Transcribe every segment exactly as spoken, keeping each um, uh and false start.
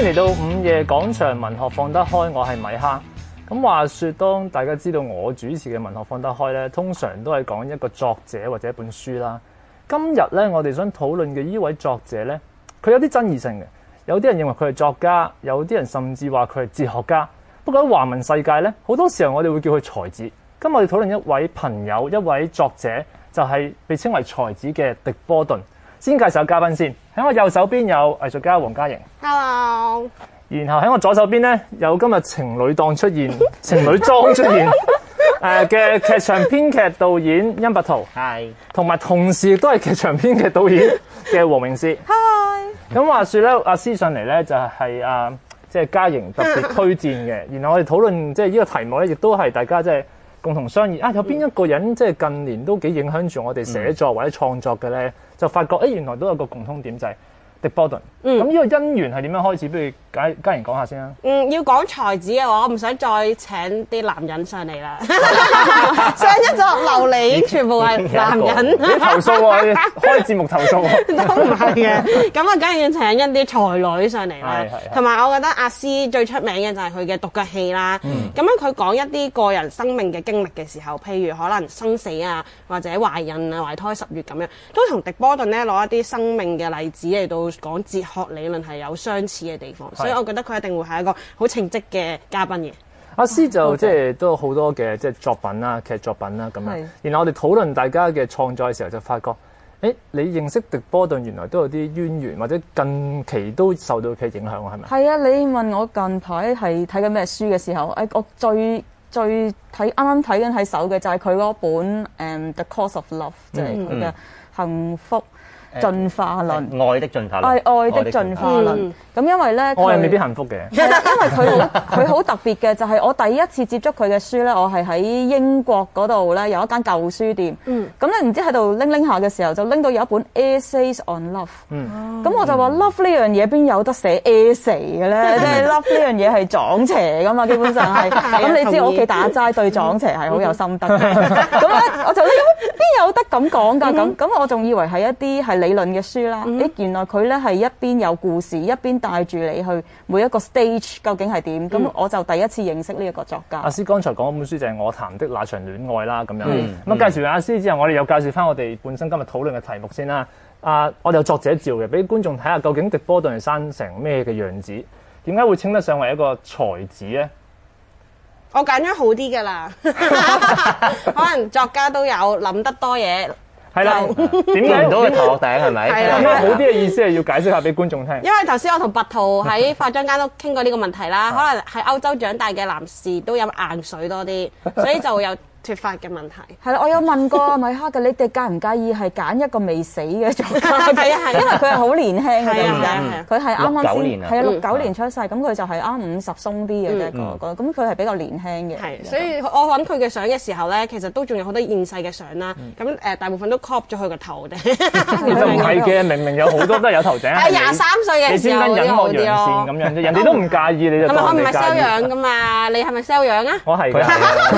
嚟到午夜廣場文學放得開，我係米哈。咁話說，當大家知道我主持嘅文學放得開咧，通常都係講一個作者或者一本書啦。今日咧，我哋想討論嘅呢位作者咧，佢有啲爭議性嘅。有啲人認為佢係作家，有啲人甚至話佢係哲學家。不過喺華文世界咧，好多時候我哋會叫佢才子。今日我哋討論一位朋友，一位作者，就係、是、被稱為才子嘅狄波頓。先介紹嘉賓先，喺我右手邊有藝術家黃嘉瑩。 Hello。 然後喺我左手邊咧，有今日情侶檔出現、情侶裝出現誒嘅劇場編劇導演殷柏圖，係，同埋同時亦都係劇場編劇導演嘅黃詠詩。 Hi。 咁話說咧，阿詩上嚟咧就係啊，即係嘉瑩特別推薦嘅。然後我哋討論即係呢個題目咧，亦都係大家即係共同商議啊。有邊一個人即係近年都幾影響住我哋寫作或者創作嘅咧？就發覺誒，原來都有個共通點就係、是。狄波頓，嗯，咁呢個因緣係點樣開始？不如嘉嘉瑩講下先啦。 嗯，要講才子嘅話，我唔想再請啲男人上嚟啦。上一集流嚟已經全部係男人。 你投訴喎，開節目投訴喎。 都唔係嘅，咁啊，梗係要請一啲才女上嚟啦。同埋我覺得阿詩最出名嘅就係佢嘅獨腳戲啦。咁樣佢講一啲個人生命嘅經歷嘅時候，譬如可能生死啊，或者懷孕啊、懷胎十月咁樣，都同狄波頓咧攞一啲生命嘅例子嚟到講哲學理論係有相似嘅地方，所以我覺得佢一定會係一個好稱職嘅嘉賓嘅。 阿詩就即係都有好多嘅即係作品啦、劇作品啦咁樣。然後我哋討論大家嘅創作嘅時候，就發覺，誒，你認識狄波頓原來都有啲淵源，或者近期都受到佢影響，係咪？ 係啊，你問我近排係睇緊咩書嘅時候，誒，我最最睇啱啱睇緊喺手嘅就係佢嗰本誒、um, The Course of Love，即係佢嘅幸福進化論， 愛的進化論， 愛愛的進化論。咁因為咧， 愛係未必幸福嘅。 因為佢好佢好特別嘅，就係我第一次接觸佢嘅書咧，我係喺英國嗰度咧有一間舊書店。嗯。咁咧唔知喺度拎拎下嘅時候，就拎到有一本 Essays on Love。嗯。咁我就話 Love 呢樣嘢邊有得寫 essay 嘅咧？即係 Love 呢樣嘢係撞邪噶嘛，基本上係。咁你知我屋企打齋對撞邪係好有心得嘅。咁咧我就諗邊有得咁講㗎？咁咁我仲以為係一啲係理論嘅書啦。誒原來佢咧係一邊有故事，一邊帶住你去每一個 stage 究竟係點，咁、嗯、我就第一次認識呢一個作家。 阿詩剛才講嗰本書就係、是、我談的那場戀愛啦，咁樣。咁、嗯嗯、介紹完阿詩之後，我哋又介紹翻我哋本身今日討論嘅題目先啦。啊，我哋有作者照嘅，俾觀眾睇下究竟狄波頓係生成咩嘅樣子，點解會稱得上為一個才子咧？ 我揀咗好啲㗎啦，可能作家都有諗得多嘢。 係啦，點解唔到佢頭殼頂係咪？係啦，咁好啲嘅意思係要解釋下俾觀眾聽。 因為頭先我同柏圖喺化妝間都傾過呢個問題啦，可能喺歐洲長大嘅男士都飲硬水多啲，所以就會有脫髮嘅問題。 係啦，我有問過米哈嘅，你哋介唔介意係揀一個未死嘅作家？係啊係，因為佢係好年輕嘅，點解？佢係啱啱先係啊六九年出世，咁佢就係啱五十鬆啲嘅啫個個，咁佢係比較年輕嘅。 係，所以我揾佢嘅相嘅時候咧，其實都仲有好多現世嘅相啦。咁誒大部分都 crop 咗佢個頭頂。其實唔係嘅，明明有好多都係有頭頂。 係廿三歲嘅時候嗰啲好啲咯。 咁樣啫，人哋都唔介意，你就當你介意。係咪我唔係 sell 樣㗎嘛？你係咪 sell 樣啊？ 我係㗎。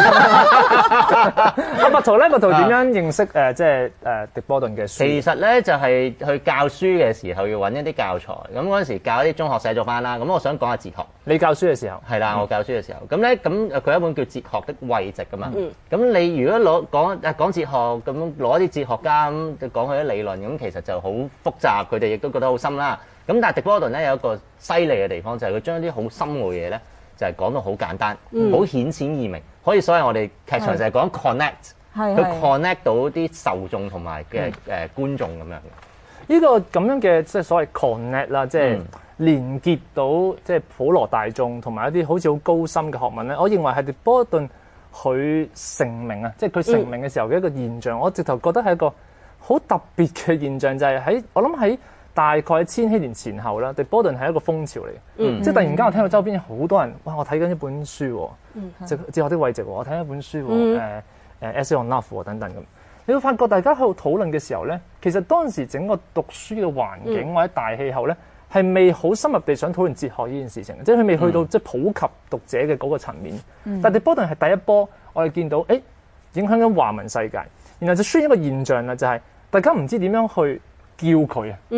阿柏圖咧，柏圖點樣認識誒即係誒狄波頓嘅書？ 其實咧就係去教書嘅時候要揾一啲教材，咁嗰陣時教一啲中學寫作班啦。咁我想講下哲學。 你教書嘅時候？係啦，我教書嘅時候。咁咧咁佢一本叫《哲學的慰藉》㗎嘛。咁、嗯、你如果攞講誒講哲學，咁攞一啲哲學家咁講佢啲理論，咁其實就好複雜，佢哋亦都覺得好深啦。咁但係狄波頓咧有一個犀利嘅地方，就係佢將啲好深奧嘅嘢咧，就係講到好簡單，好、嗯、顯淺易明，可以所謂我哋劇場就係講 connect。佢 connect 到啲受眾同埋嘅誒觀眾咁樣嘅， 呢個咁樣嘅即係所謂 connect 啦，即係連結到即係普羅大眾同埋一啲好似好高深嘅學問咧。我認為係狄波頓佢成名啊，即係佢成名嘅時候嘅一個現象。嗯、我直頭覺得係一個好特別嘅現象，就係、是、喺我諗喺大概千禧年前後啦，狄波頓係一個風潮嚟嘅，嗯、即係突然間我聽到周邊好多人哇，我睇緊一本書，哲、嗯、哲學的慰藉，我睇緊一本書，誒、嗯。呃誒 Essay on Love 等等咁，你會發覺大家喺度討論嘅時候咧，其實當時整個讀書嘅環境或者大氣候咧，係未好深入地想討論哲學呢件事情，即係佢未去到即係普及讀者嘅嗰個層面。嗯、但係狄波頓係第一波，我哋見到誒影響緊華文世界，然後就出現一個現象啦，就係、是、大家唔知點樣去叫佢啊，嗯、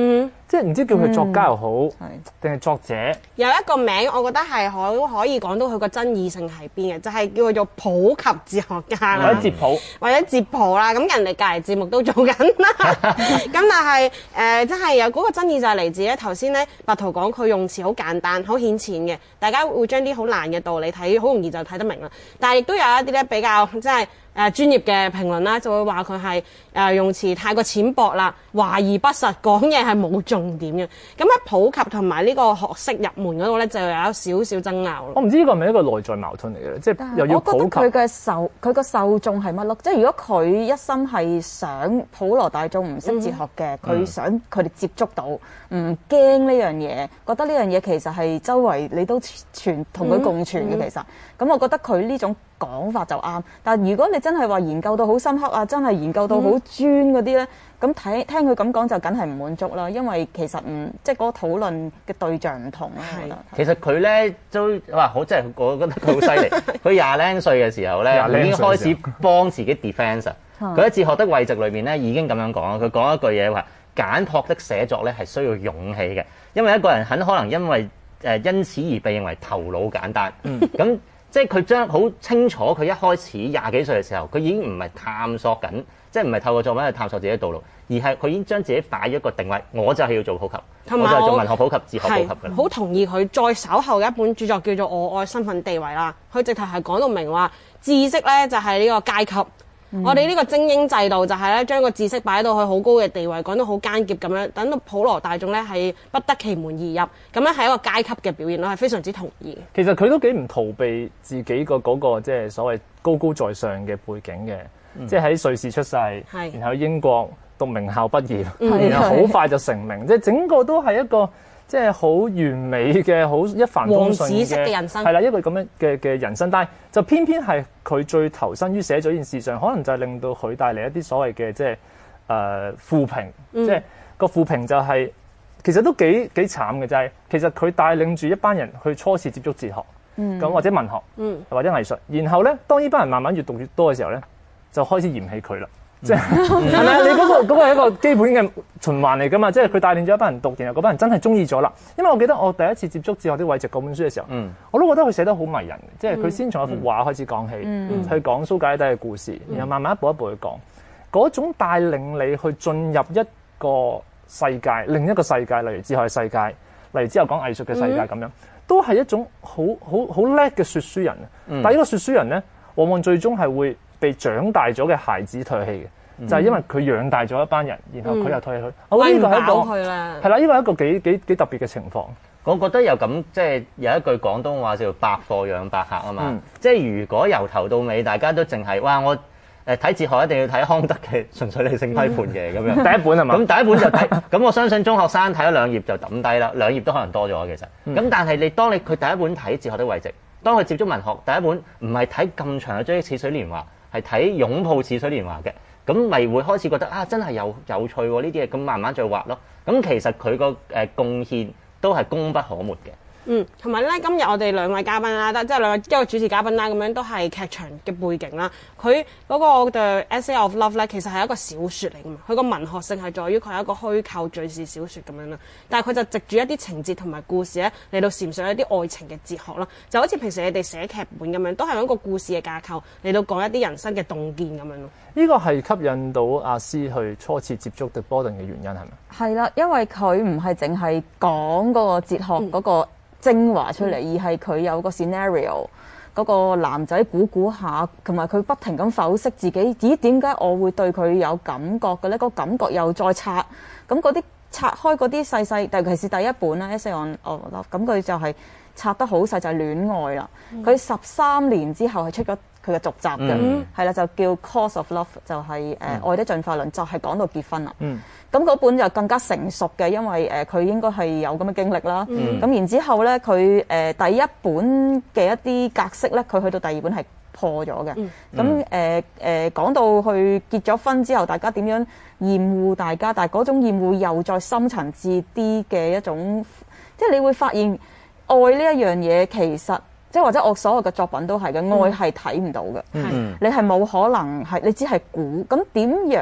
即係唔知叫佢作家又好，定係作者？ 有一個名，我覺得係可可以講到佢個爭議性喺邊嘅，就係、是、叫佢做普及哲學家啦， 或者哲普， 或者哲普啦。咁人哋隔離節目都做緊啦。咁但係誒，即、呃、係有嗰個爭議就係嚟自咧頭先咧，白圖講佢用詞好簡單、好顯淺嘅，大家會將啲好難嘅道理睇，好容易就睇得明啦。但係亦都有一啲咧比較即係。誒專業嘅評論啦，就會話佢係誒用詞太過淺薄啦，華而不實，講嘢係冇重點嘅。咁喺普及同埋呢個學識入門嗰度咧，就有少少爭拗咯。 我唔知呢個係咪一個內在矛盾嚟嘅，即係又要普及。 我覺得佢嘅受佢個受眾係乜咯？即係如果佢一心係想普羅大眾唔識哲學嘅，佢、嗯、想佢哋接觸到，唔驚呢樣嘢，覺得呢樣嘢其實係周圍你都存同佢共存嘅、嗯嗯、其實。咁我覺得佢呢種講法就啱，但係如果你真係話研究到好深刻啊，真係研究到好專嗰啲咧，咁睇聽佢咁講就梗係唔滿足啦，因為其實唔即係嗰個討論嘅對象唔同啦。 其實佢咧都哇好，即係我覺得佢好犀利。佢廿零歲嘅時候咧，已經開始幫自己 defence 啊。佢喺哲學的位置裏面咧已經咁樣講啦。佢講一句嘢話：簡樸的寫作咧係需要勇氣嘅，因為一個人很可能因為誒、呃、因此而被認為頭腦簡單。咁、嗯即係佢將好清楚，佢一開始廿幾歲嘅時候，佢已經唔係探索緊，即係唔係透過作品去探索自己嘅道路，而係佢已經將自己擺咗一個定位，我就係要做普及，我就係做文學普及、哲學普及嘅。好同意佢再稍後嘅一本著作叫做《我愛身份地位》啦，佢直頭係講到明話知識咧就係呢個階級。嗯、我哋呢個精英制度就係咧將個知識擺到去好高嘅地位，講到好艱澀咁樣，等到普羅大眾咧係不得其門而入，咁樣係一個階級嘅表現咯，係非常之同意。 其實佢都幾唔逃避自己個嗰個即係所謂高高在上嘅背景嘅，嗯、即係喺瑞士出世，然後英國讀名校畢業，嗯、然後好快就成名，即係整個都係一個。即係好完美嘅，好一帆風順嘅人生， 係啦，一個咁樣嘅嘅人生。但係就偏偏係佢最投身於寫咗件事上，可能就係令到佢帶嚟一啲所謂嘅即係誒負評，嗯、即係個負評就係、是、其實都幾幾慘嘅，就係、是、其實佢帶領住一班人去初次接觸哲學，咁、嗯、或者文學，嗯、或者藝術。然後咧，當呢班人慢慢越讀越多嘅時候咧，就開始嫌棄佢啦。即係係咪？你嗰、那個嗰、那個係一個基本嘅循環嚟㗎嘛？即係佢帶領咗一班人讀，然後嗰班人真係中意咗啦。因為我記得我第一次接觸《哲學的位置》嗰本書嘅時候，嗯、我都覺得佢寫得好迷人嘅。即係佢先從一幅畫開始講起，嗯嗯、去講蘇格拉底嘅故事，然後慢慢一步一步去講。嗰種帶領你去進入一個世界，另一個世界，例如哲學嘅世界，例如之後講藝術嘅世界咁樣，嗯、都係一種好好好叻嘅説書人。嗯、但係呢個説書人咧，往往最終係會被長大咗嘅孩子唾棄嘅，嗯、就係因為佢養大咗一班人，然後佢又唾棄佢。嗯、我覺得呢個係一個係啦，呢個係一個幾幾幾特別嘅情況。 我覺得有咁即係有一句廣東話叫做百貨養百客啊嘛。嗯、即係如果由頭到尾大家都淨係哇我誒睇哲學一定要睇康德嘅純粹理性批判嘅咁樣，第一本係嘛？咁第一本就睇，咁我相信中學生睇咗兩頁就抌低啦，兩頁都可能多咗其實。咁、嗯、但係你當你佢第一本睇哲學的位置，當佢接觸文學第一本唔係睇咁長嘅追憶似水年華。係睇擁抱似水年華嘅，咁咪會開始覺得啊，真係有有趣喎呢啲嘢，咁慢慢再畫咯。咁其實佢個誒貢獻都係功不可沒嘅。 嗯，同埋咧，今日我哋兩位嘉賓啦，即係兩位一個主持嘉賓啦，咁樣都係劇場嘅背景啦。佢嗰個 The Essay of Love 咧，其實係一個小説嚟㗎嘛。佢個文學性係在於佢係一個虛構敘事小説咁樣啦。但係佢就藉住一啲情節同埋故事咧，嚟到闡述一啲愛情嘅哲學咯。就好似平時你哋寫劇本咁樣，都係用一個故事嘅架構嚟到講一啲人生嘅洞見咁樣咯。 呢個係吸引到阿詩去初次接觸 The Borden 嘅原因係咪？ 係啦，因為佢唔係淨係講嗰個哲學嗰個精華出嚟，嗯、而係佢有個 scenario，嗰個男仔估估下，同埋佢不停咁剖析自己，咦點解我會對佢有感覺嘅咧？嗰個感覺又再拆，咁嗰啲拆開嗰啲細細，尤其是第一本啦 ，Essay on Love，咁佢就係拆得好細，就係、是、戀愛啦。佢十三年之後係出咗佢嘅續集嘅，係啦、嗯，就叫 Cause of Love，就係誒愛的進化論，就係、是、講到結婚啦。嗯咁嗰本就更加成熟嘅，因為誒佢、呃、應該係有咁嘅經歷啦。咁、嗯、然之後咧，佢誒、呃、第一本嘅一啲格式咧，佢去到第二本係破咗嘅。咁誒誒講到去結咗婚之後，大家點樣厭惡大家，但係嗰種厭惡又再深層次啲嘅一種，即係你會發現愛呢一樣嘢其實，即係或者我所有嘅作品都係嘅，愛係睇唔到嘅。嗯、你係冇可能係，你只係估。咁點樣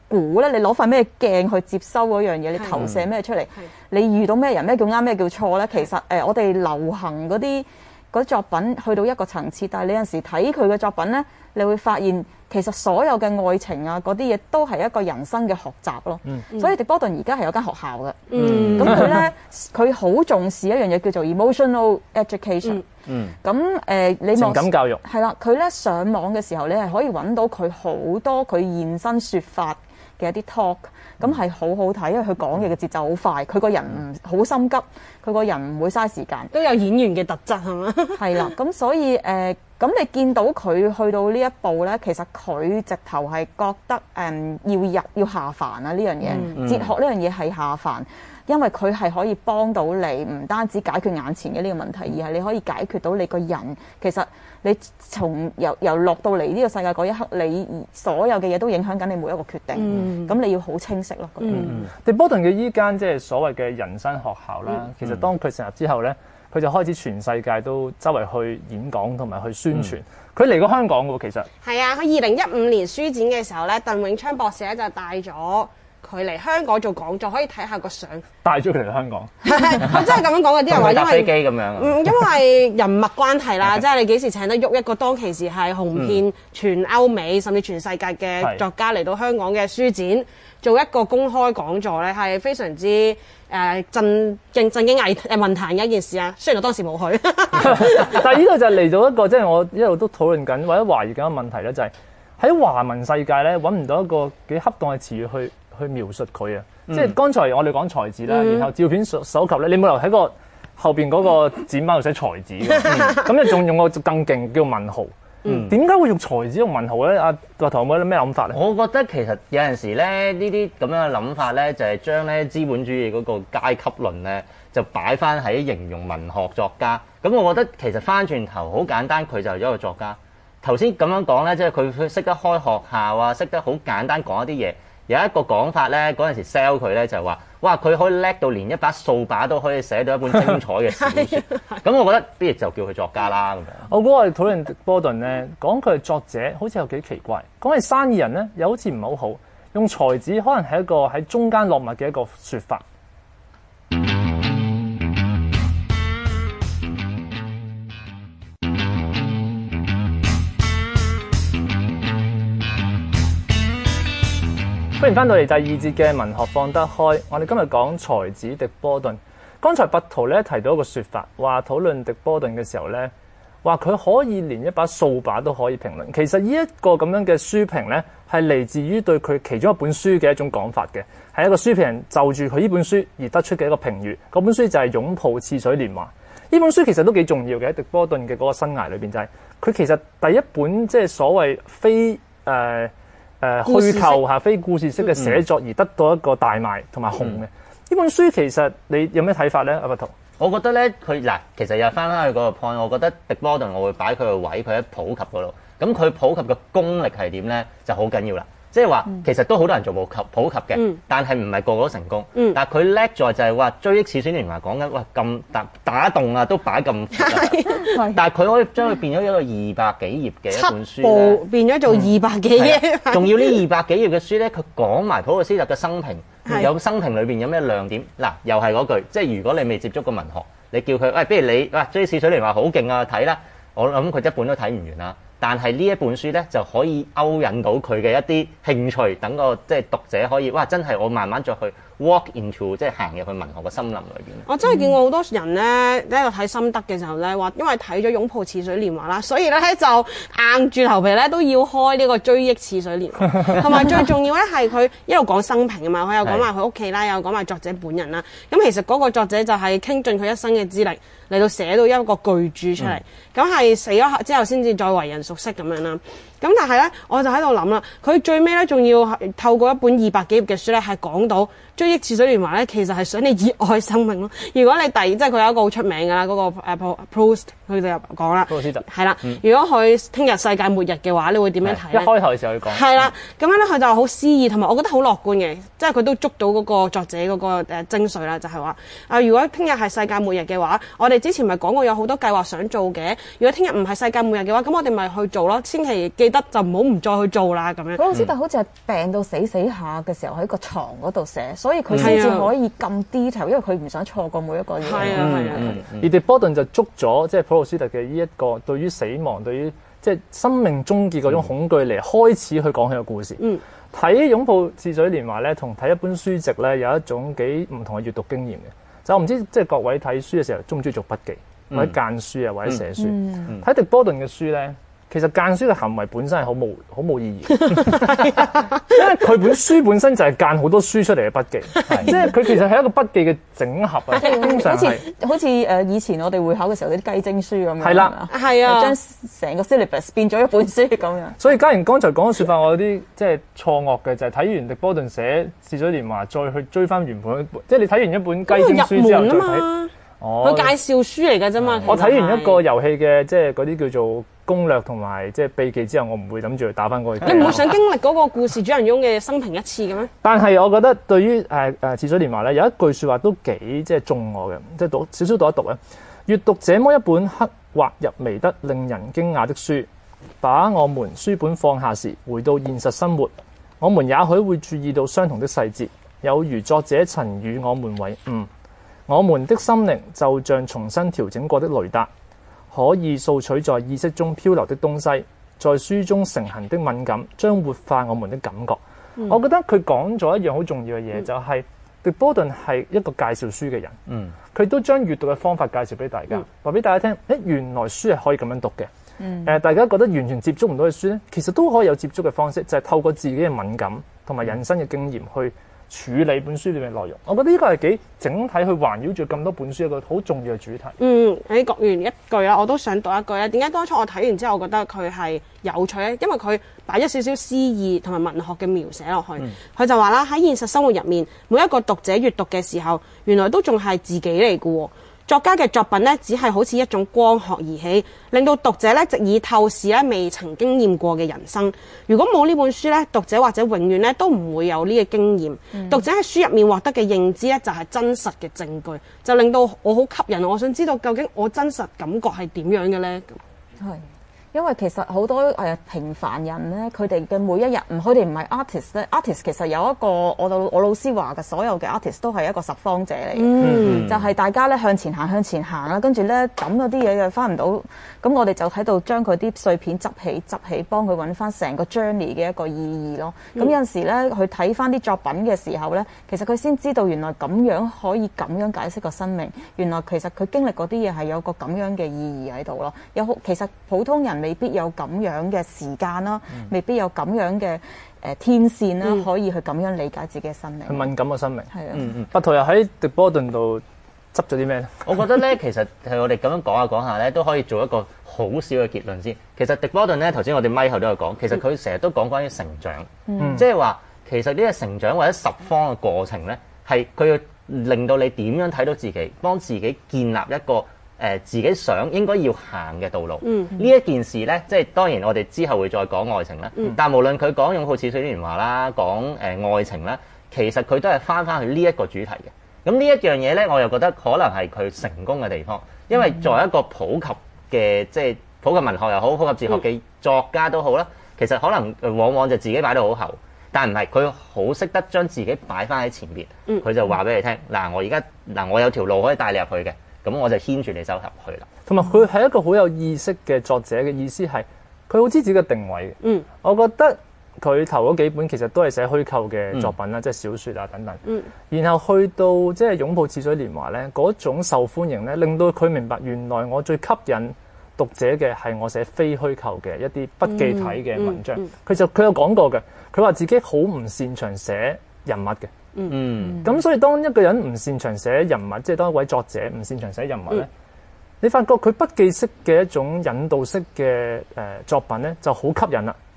估咧，你攞塊咩鏡去接收嗰樣嘢，你投射咩出嚟，你遇到咩人，咩叫啱，咩叫錯咧？其實誒、呃，我哋流行嗰啲嗰作品去到一個層次，但係你有陣時睇佢嘅作品咧，你會發現其實所有嘅愛情啊嗰啲嘢都係一個人生嘅學習咯。嗯、所以狄波頓而家係有間學校嘅，咁佢咧佢好重視一樣嘢叫做 emotional education。嗯，咁誒、呃，你情感教育係啦，佢咧上網嘅時候，你係可以揾到佢好多佢現身說法嘅一啲 talk，咁係好好睇，因為佢講嘢嘅節奏好快，佢個人唔好心急，佢個人唔會嘥時間， 都有演員嘅特質係嘛？ 係啦，咁所以誒，咁、呃、你見到佢去到呢一步咧，其實佢直頭係覺得誒、嗯、要入要下凡啊呢樣嘢，嗯、哲學呢樣嘢係下凡。因為佢係可以幫到你，唔單止解決眼前嘅呢個問題，而係你可以解決到你個人。其實你從由由落到嚟呢個世界嗰一刻，你所有嘅嘢都影響緊你每一個決定。咁、嗯、你要好清晰咯。 嗯，狄波頓嘅依間即係所謂嘅人生學校啦。嗯、其實當佢成立之後咧，佢就開始全世界都周圍去演講同埋去宣傳。佢嚟、嗯、過香港嘅喎，其實係啊。佢二零一五年書展嘅時候咧，鄧永昌博士咧就帶咗佢嚟香港做講座，可以睇下個相。 帶咗佢嚟香港， 佢真係咁樣講嘅。啲人話因為飛機咁樣， 嗯，因為人脈關係啦，即係你幾時請得喐一個當其時係紅遍全歐美甚至全世界嘅作家嚟到香港嘅書展，做一個公開講座咧，係非常之誒、呃、震驚震驚危誒文壇嘅一件事啊。雖然我當時冇去， 但係呢度就嚟到一個即係、就是、我一路都討論緊或者懷疑緊嘅問題咧，就係喺華文世界咧揾唔到一個幾恰當嘅詞語去。去描述佢啊，嗯、即係剛才我哋講才子啦，嗯、然後照片搜搜及咧，你冇留喺個後邊嗰個展板度寫才子嘅，咁你仲用個更勁叫文豪，點解、嗯、會用才子用文豪咧？阿個頭有冇啲咩諗法咧？ 我覺得其實有陣時咧，呢啲咁樣嘅諗法咧，就係將咧資本主義嗰個階級論咧，就擺翻喺形容文學作家。咁我覺得其實翻轉頭好簡單，佢就係一個作家。頭先咁樣講咧，即係佢佢識得開學校啊，識得好簡單講一啲嘢。有一個講法咧，嗰陣時 sell 佢咧就係話，哇！佢可以叻到連一把掃把都可以寫到一本精彩嘅小説。咁我覺得不如就叫佢作家啦。咁樣。我估我哋討論狄波頓咧，講佢係作者，好似有幾奇怪；講係生意人咧，又好似唔係好好。用才子可能係一個喺中間落墨嘅一個説法。歡迎翻到嚟第二節嘅文學放得開，我哋今日講才子狄波頓。剛才拔圖咧提到一個説法，話討論狄波頓嘅時候咧，話佢可以連一把掃把都可以評論。其實呢一個咁樣嘅書評咧，係嚟自於對佢其中一本書嘅一種講法嘅，係一個書評人就住佢呢本書而得出嘅一個評語。嗰本書就係《擁抱似水年華》。呢本書其實都幾重要嘅，喺狄波頓嘅嗰個生涯裏邊就係、是、佢其實第一本即係所謂非誒。呃誒、呃、虛構嚇非故事式嘅寫作而得到一個大賣同埋紅嘅呢、嗯、本書，其實你有咩睇法咧？阿拔圖， 我覺得咧佢嗱，其實又翻返去嗰個 point，我覺得狄波頓我會擺佢個位，佢喺普及嗰度。咁佢普及嘅功力係點咧？就好緊要啦。即係話，其實都好多人做普及普及嘅，嗯、但係唔係個個都成功。嗯、但係佢叻在就係話追憶似水年華講緊，哇咁打打動啊，都擺咁闊。但係佢可以將佢變咗一個二百幾頁嘅一本書咧， 部變咗做二百幾頁。 仲、嗯、要呢二百幾頁嘅書咧，佢講埋普魯斯特嘅生平，是有生平裏邊有咩亮點？嗱，又係嗰句，即係如果你未接觸過文學，你叫佢，喂、哎，不如你，哇，追憶似水年華好勁啊，睇啦！我諗佢一本都睇唔完啦。但係呢一本書咧，就可以勾引到佢嘅一啲興趣，等個即係讀者可以，哇！真係我慢慢再去 walk into 即係行入去文學嘅森林裏邊。 我真係見過好多人咧喺度睇心得嘅時候咧，話因為睇咗《擁抱似水年華》啦，所以咧就硬住頭皮咧都要開呢個追憶似水年華。同埋最重要咧係佢一路講生平啊嘛，佢又講埋佢屋企啦，又講埋作者本人啦。咁其實嗰個作者就係傾盡佢一生嘅資歷嚟到寫到一個巨著出嚟，咁係、嗯、死咗之後先至再為人熟悉咁樣啦。咁但係咧，我就喺度諗啦，佢最尾咧仲要透過一本二百幾頁嘅書咧，係講到追憶似水年華咧，其實係想你熱愛生命咯。如果你第即係佢有一個好出名㗎啦，嗰、那個誒 Proust 佢就講啦，係啦。如果佢聽日世界末日嘅話，你會點樣睇咧？ 一開頭嘅時候佢講係啦，咁樣咧佢就好詩意，同埋我覺得好樂觀嘅，即係佢都捉到嗰個作者嗰個誒精髓啦，就係話啊，如果聽日係世界末日嘅話，我哋之前咪講過有好多計劃想做嘅。如果聽日唔係世界末日嘅話，咁我哋咪去做咯。千祈記得就唔好唔再去做啦咁樣。 普魯斯特好似係病到死死下嘅時候喺個床嗰度寫，所以佢先至可以咁 detail，因為佢唔想錯過每一個嘢。 係啊係啊。 而狄波頓就捉咗即係普魯斯特嘅呢一個對於死亡、對於即係生命終結嗰種恐懼嚟開始去講佢個故事。嗯，睇《擁抱似水年華》咧，同睇一本書籍咧有一種幾唔同嘅閱讀經驗嘅。就我唔知即係各位睇書嘅時候中唔中意做筆記，或者間書啊，或者寫書。睇、嗯嗯、狄波頓嘅書咧，其實間書嘅行為本身係好冇好冇意義，因為佢本書本身就係間好多書出嚟嘅筆記，即係佢其實係一個筆記嘅整合啊。經常係好似誒以前我哋會考嘅時候啲雞精書咁樣， 係啦， 係啊， 將成個 syllabus 變咗一本書咁樣。 所以嘉賢剛才講嘅説法，我有啲即係錯愕嘅，就係、是、睇完狄波頓寫《似水年華》，再去追翻原本，即係你睇完一本雞精書之後再睇。 哦，佢介紹書嚟㗎啫嘛。 我睇完一個遊戲嘅即係嗰啲叫做攻略同埋即係秘技之後，我唔會諗住去打翻過去。 你唔會想經歷嗰個故事主人翁嘅生平一次嘅咩？ 但係我覺得對於誒誒《似水年華》咧，有一句説話都幾即係中我嘅，即係讀少少讀一讀啊。閱讀這麼一本刻畫入微得令人驚訝的書，把我們書本放下時，回到現實生活，我們也許會注意到相同的細節，有如作者曾與我們為伍。我們的心靈就像重新調整過的雷達，可以掃取在意識中漂流的東西，在書中成行的敏感將活化我們的感覺。嗯、我覺得佢講咗一樣好重要嘅嘢，嗯、就係狄波頓係一個介紹書嘅人。嗯，佢都將閱讀嘅方法介紹俾大家，話俾、嗯、大家聽，誒原來書係可以咁樣讀嘅。嗯呃，大家覺得完全接觸唔到嘅書咧，其實都可以有接觸嘅方式，就係、是、透過自己嘅敏感同埋人生嘅經驗去處理本書裏面嘅內容。我覺得呢個係幾整體去環繞住咁多本書一個好重要嘅主題。嗯， 你講完一句啊，我都想讀一句啊。點解當初我睇完之後，我覺得佢係有趣咧？因為佢擺咗少少詩意同埋文學嘅描寫落去。佢、嗯、就話啦，喺現實生活入面，每一個讀者閱讀嘅時候，原來都仲係自己嚟嘅喎。作家嘅作品咧，只係好似一種光學儀器，令到讀者咧直以透視咧未曾經驗過嘅人生。如果冇呢本書咧，讀者或者永遠咧都唔會有呢個經驗。嗯、讀者喺書入面獲得嘅認知咧，就係真實嘅證據，就令到我好吸引。我想知道究竟我真實感覺係點樣嘅咧？ 係。因為其實好多誒、呃、平凡人咧，佢哋嘅每一日唔，佢哋唔係 artist 咧。artist 其實有一個我老我老師話嘅，所有嘅 artist 都係一個拾荒者嚟嘅，嗯、就係大家咧向前行向前行啦，跟住咧抌咗啲嘢又翻唔到，咁我哋就喺度將佢啲碎片執起執起，幫佢揾翻成個 journey 嘅一個意義咯。咁、嗯、有陣時咧，去睇翻啲作品嘅時候咧，其實佢先知道原來咁樣可以咁樣解釋個生命，原來其實佢經歷嗰啲嘢係有個咁樣嘅意義喺度咯。有好其實普通人未必有咁樣嘅時間啦，嗯、未必有咁樣嘅誒、呃、天線啦，嗯、可以去咁樣理解自己嘅生命。 敏感嘅生命。 係啊。 嗯嗯。柏圖又喺狄波頓度執咗啲咩咧？ 我覺得咧，其實係我哋咁樣講下講下咧，都可以做一個好少嘅結論先。其實狄波頓咧，頭先我哋咪後都有講，其實佢成日都講關於成長，嗯、即係話其實呢個成長或者拾荒嘅過程咧，係佢要令到你點樣睇到自己，幫自己建立一個。誒、呃、自己想應該要行嘅道路，呢、嗯、一件事咧，即係當然我哋之後會再講愛情啦。嗯、但係無論佢講擁抱似水年華啦，講誒、呃、愛情啦，其實佢都係翻翻去呢一個主題嘅。咁呢一樣嘢咧，我又覺得可能係佢成功嘅地方，因為作為一個普及嘅即係普及文學又好，普及哲學嘅作家都好啦，其實可能往往就自己擺到好後，但唔係佢好識得將自己擺翻喺前邊，佢、嗯、就話俾你聽嗱，我而家嗱我有條路可以帶你入去嘅。咁我就牽住你走入去啦。 同埋佢係一個好有意識嘅作者嘅意思係，佢好知自己嘅定位嘅。嗯，我覺得佢頭嗰幾本其實都係寫虛構嘅作品啦，嗯、即係小説啊等等。嗯，然後去到即係擁抱似水年華咧，嗰種受歡迎咧，令到佢明白原來我最吸引讀者嘅係我寫非虛構嘅一啲筆記體嘅文章。佢、嗯嗯嗯、就佢有講過嘅，佢話自己好唔擅長寫人物嘅。嗯，咁所以當一個人唔擅長寫人物，即係當一位作者唔擅長寫人物咧，嗯、你發覺佢筆記式嘅一種引導式嘅誒作品咧就好吸引啦。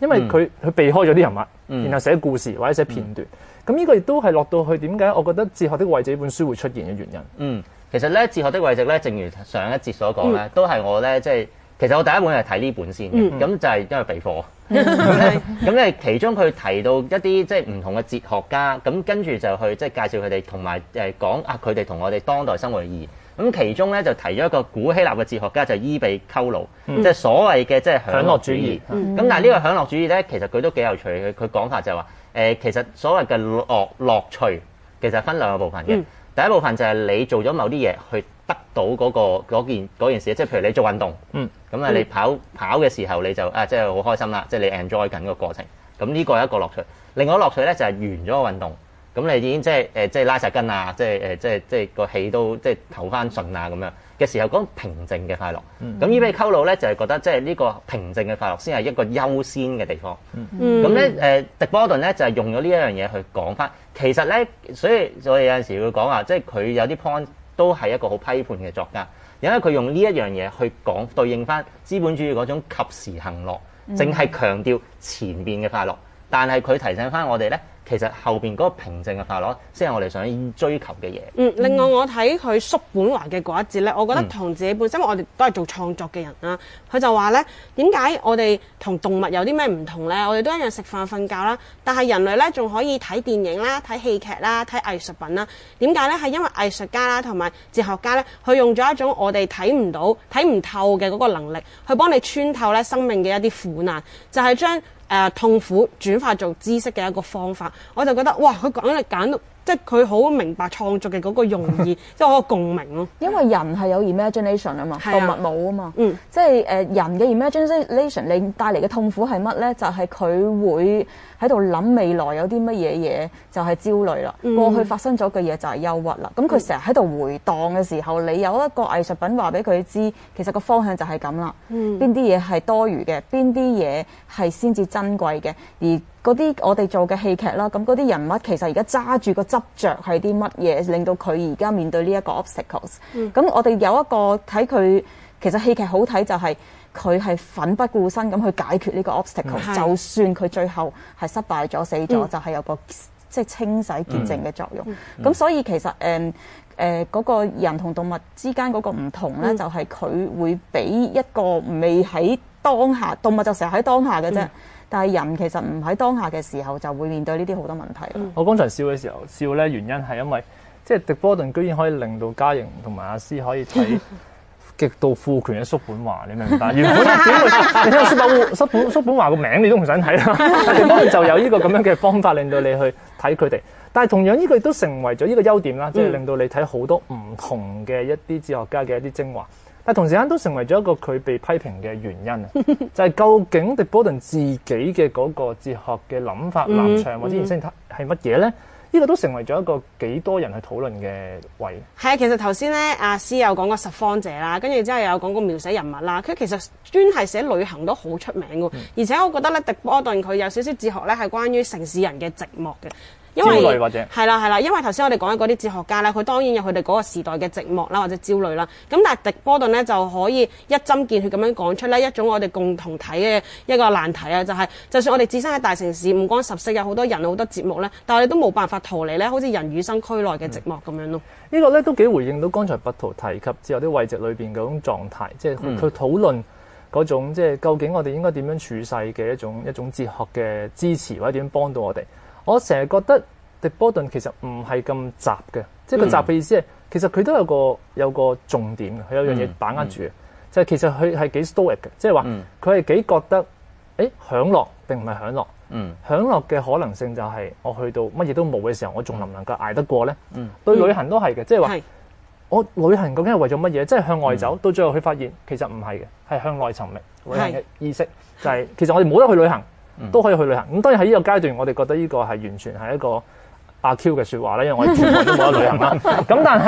因為佢佢避開咗啲人物，嗯、然後寫故事或者寫片段。咁呢、嗯、個亦都係落到去點解我覺得《哲學的位置》呢本書會出現嘅原因。嗯， 其實咧《哲學的位置》咧，正如上一節所講咧，嗯、都係我咧即係其實我第一本係睇呢本先嘅，咁、嗯、就係因為備課。咁咧，咁咧其中佢提到一啲即係唔同嘅哲學家，咁跟住就去即係介紹佢哋，同埋誒講啊佢哋同我哋當代生活嘅意義。咁其中咧就提咗一個古希臘嘅哲學家就係伊比鳩魯，嗯、即係所謂嘅即係享樂主義。咁、嗯、但係呢個享樂主義咧，其實佢都幾有趣嘅。佢講法就係話誒，其實所謂嘅樂樂趣其實分兩個部分嘅。嗯、第一部分就係你做咗某啲嘢去得到嗰、嗰個嗰件嗰件事，即係譬如你做運動，咁啊、嗯、你跑跑嘅時候你就啊即係好開心啦，即係你 enjoy 緊個過程。咁呢個係一個樂趣。另外一個樂趣咧就係完咗個運動。咁你已經即係誒，即係拉晒筋啊！即係誒，即係即係個氣都即係唞翻順啊咁樣嘅時候，講平靜嘅快樂。咁伊比鳩魯咧就係覺得即係呢個平靜嘅快樂先係一個優先嘅地方。咁咧誒，狄波頓咧就係用咗呢一樣嘢去講翻。其實咧，所以我哋有陣時會講話，即係佢有啲 point 都係一個好批判嘅作家，因為佢用呢一樣嘢去講對應翻資本主義嗰種及時行樂，淨係強調前邊嘅快樂，但係佢提醒翻我哋咧。其實後邊嗰個平靜嘅快樂先係我哋想追求嘅嘢。 嗯，另外我睇佢叔本華嘅嗰一節咧，我覺得同自己本身，因為我哋都係做創作嘅人啦。佢就話咧，點解我哋同動物有啲咩唔同咧？我哋都一樣食飯瞓覺啦，但係人類咧仲可以睇電影啦、睇戲劇啦、睇藝術品啦。點解咧？係因為藝術家啦同埋哲學家咧，佢用咗一種我哋睇唔到、睇唔透嘅嗰個能力，去幫你穿透咧生命嘅一啲苦難，就係將誒、呃、痛苦轉化做知識嘅一個方法，我就覺得哇！佢講嚟揀到，即係佢好明白創作嘅嗰個用意，即係嗰個共鳴咯。 因為人係有 imagination 啊嘛， 啊動物冇啊嘛。嗯，即係誒、呃、人嘅 imagination，你帶嚟嘅痛苦係乜咧？就係、是、佢會喺度諗未來有啲乜嘢嘢，就係、是、焦慮啦。嗯、過去發生咗嘅嘢就係憂鬱啦。咁佢成日喺度回盪嘅時候，你有一個藝術品話俾佢知，其實個方向就係咁啦。邊啲嘢係多餘嘅，邊啲嘢係先至珍貴嘅，而嗰啲我哋做嘅戲劇啦，咁嗰啲人物其實而家揸住個執着係啲乜嘢，令到佢而家面對呢一個 obstacles。咁、嗯、我哋有一個睇佢，其實戲劇好睇就係佢係奮不顧身咁去解決呢個 obstacle，、嗯、就算佢最後係失敗咗死咗，嗯、就係有個即係、就是、清洗潔淨嘅作用。咁、嗯嗯、所以其實誒誒嗰個人同動物之間嗰個唔同咧，嗯、就係佢會俾一個未喺當下，動物就成日喺當下嘅啫。嗯但係人其實唔喺當下嘅時候，就會面對呢啲好多問題。嗯、 我剛才笑嘅時候笑咧，原因係因為即係狄波頓居然可以令到嘉瑩同埋阿詩可以睇極度父權嘅叔本華，你明唔明白？原本點會？你睇叔本叔本叔本華個名你都唔想睇啦，但係狄波頓就有呢個咁樣嘅方法令到你去睇佢哋。但係同樣呢個亦都成為咗呢個優點啦，即係、嗯、令到你睇好多唔同嘅一啲哲學家嘅一啲精華。但同時間都成為咗一個佢被批評嘅原因啊，就係究竟狄波頓自己嘅嗰個哲學嘅諗法、立場或者意識係乜嘢咧？呢、呢個都成為咗一個幾多人去討論嘅位。 係啊，其實頭先咧阿詩有講過拾荒者啦，跟住之後又有講過描寫人物啦。佢其實專係寫旅行都好出名嘅，嗯、而且我覺得咧狄波頓佢有少少哲學咧係關於城市人嘅寂寞嘅。因為焦慮或者係啦係啦，因為頭先我哋講嘅嗰啲哲學家咧，佢當然有佢哋嗰個時代嘅寂寞啦或者焦慮啦。咁但係狄波頓咧就可以一針見血咁樣講出咧一種我哋共同睇嘅一個難題啊，就係、是、就算我哋置身喺大城市，五光十色，有好多人好多節目咧，但係我哋都冇辦法逃離咧，好似人與生俱來嘅寂寞咁樣咯。 嗯、個呢個咧都幾回應到剛才拔圖提及哲學的位置裏邊嗰種狀態，即係佢討論嗰種即係究竟我哋應該點樣處世嘅一種一種哲學嘅支持或者點樣幫到我哋。我成日覺得狄波頓其實唔係咁雜嘅，即係個雜嘅意思係、嗯、其實佢都有個有個重點嘅，佢有樣嘢把握住嘅，嗯、就係其實佢係幾 stoic 嘅，即係話佢係幾覺得誒享樂並唔係享樂，嗯、享樂嘅可能性就係我去到乜嘢都冇嘅時候，我仲能唔能夠捱得過咧？嗯、對旅行都係嘅，即係話我旅行究竟係為咗乜嘢？即係向外走，嗯、到最後佢發現其實唔係嘅，係向內尋覓旅行嘅意識，是就係其實我哋冇得去旅行。都可以去旅行，咁當然喺呢個階段，我哋覺得呢個係完全係一個阿 Q 嘅説話啦，因為我哋全部都冇得旅行啦。咁但係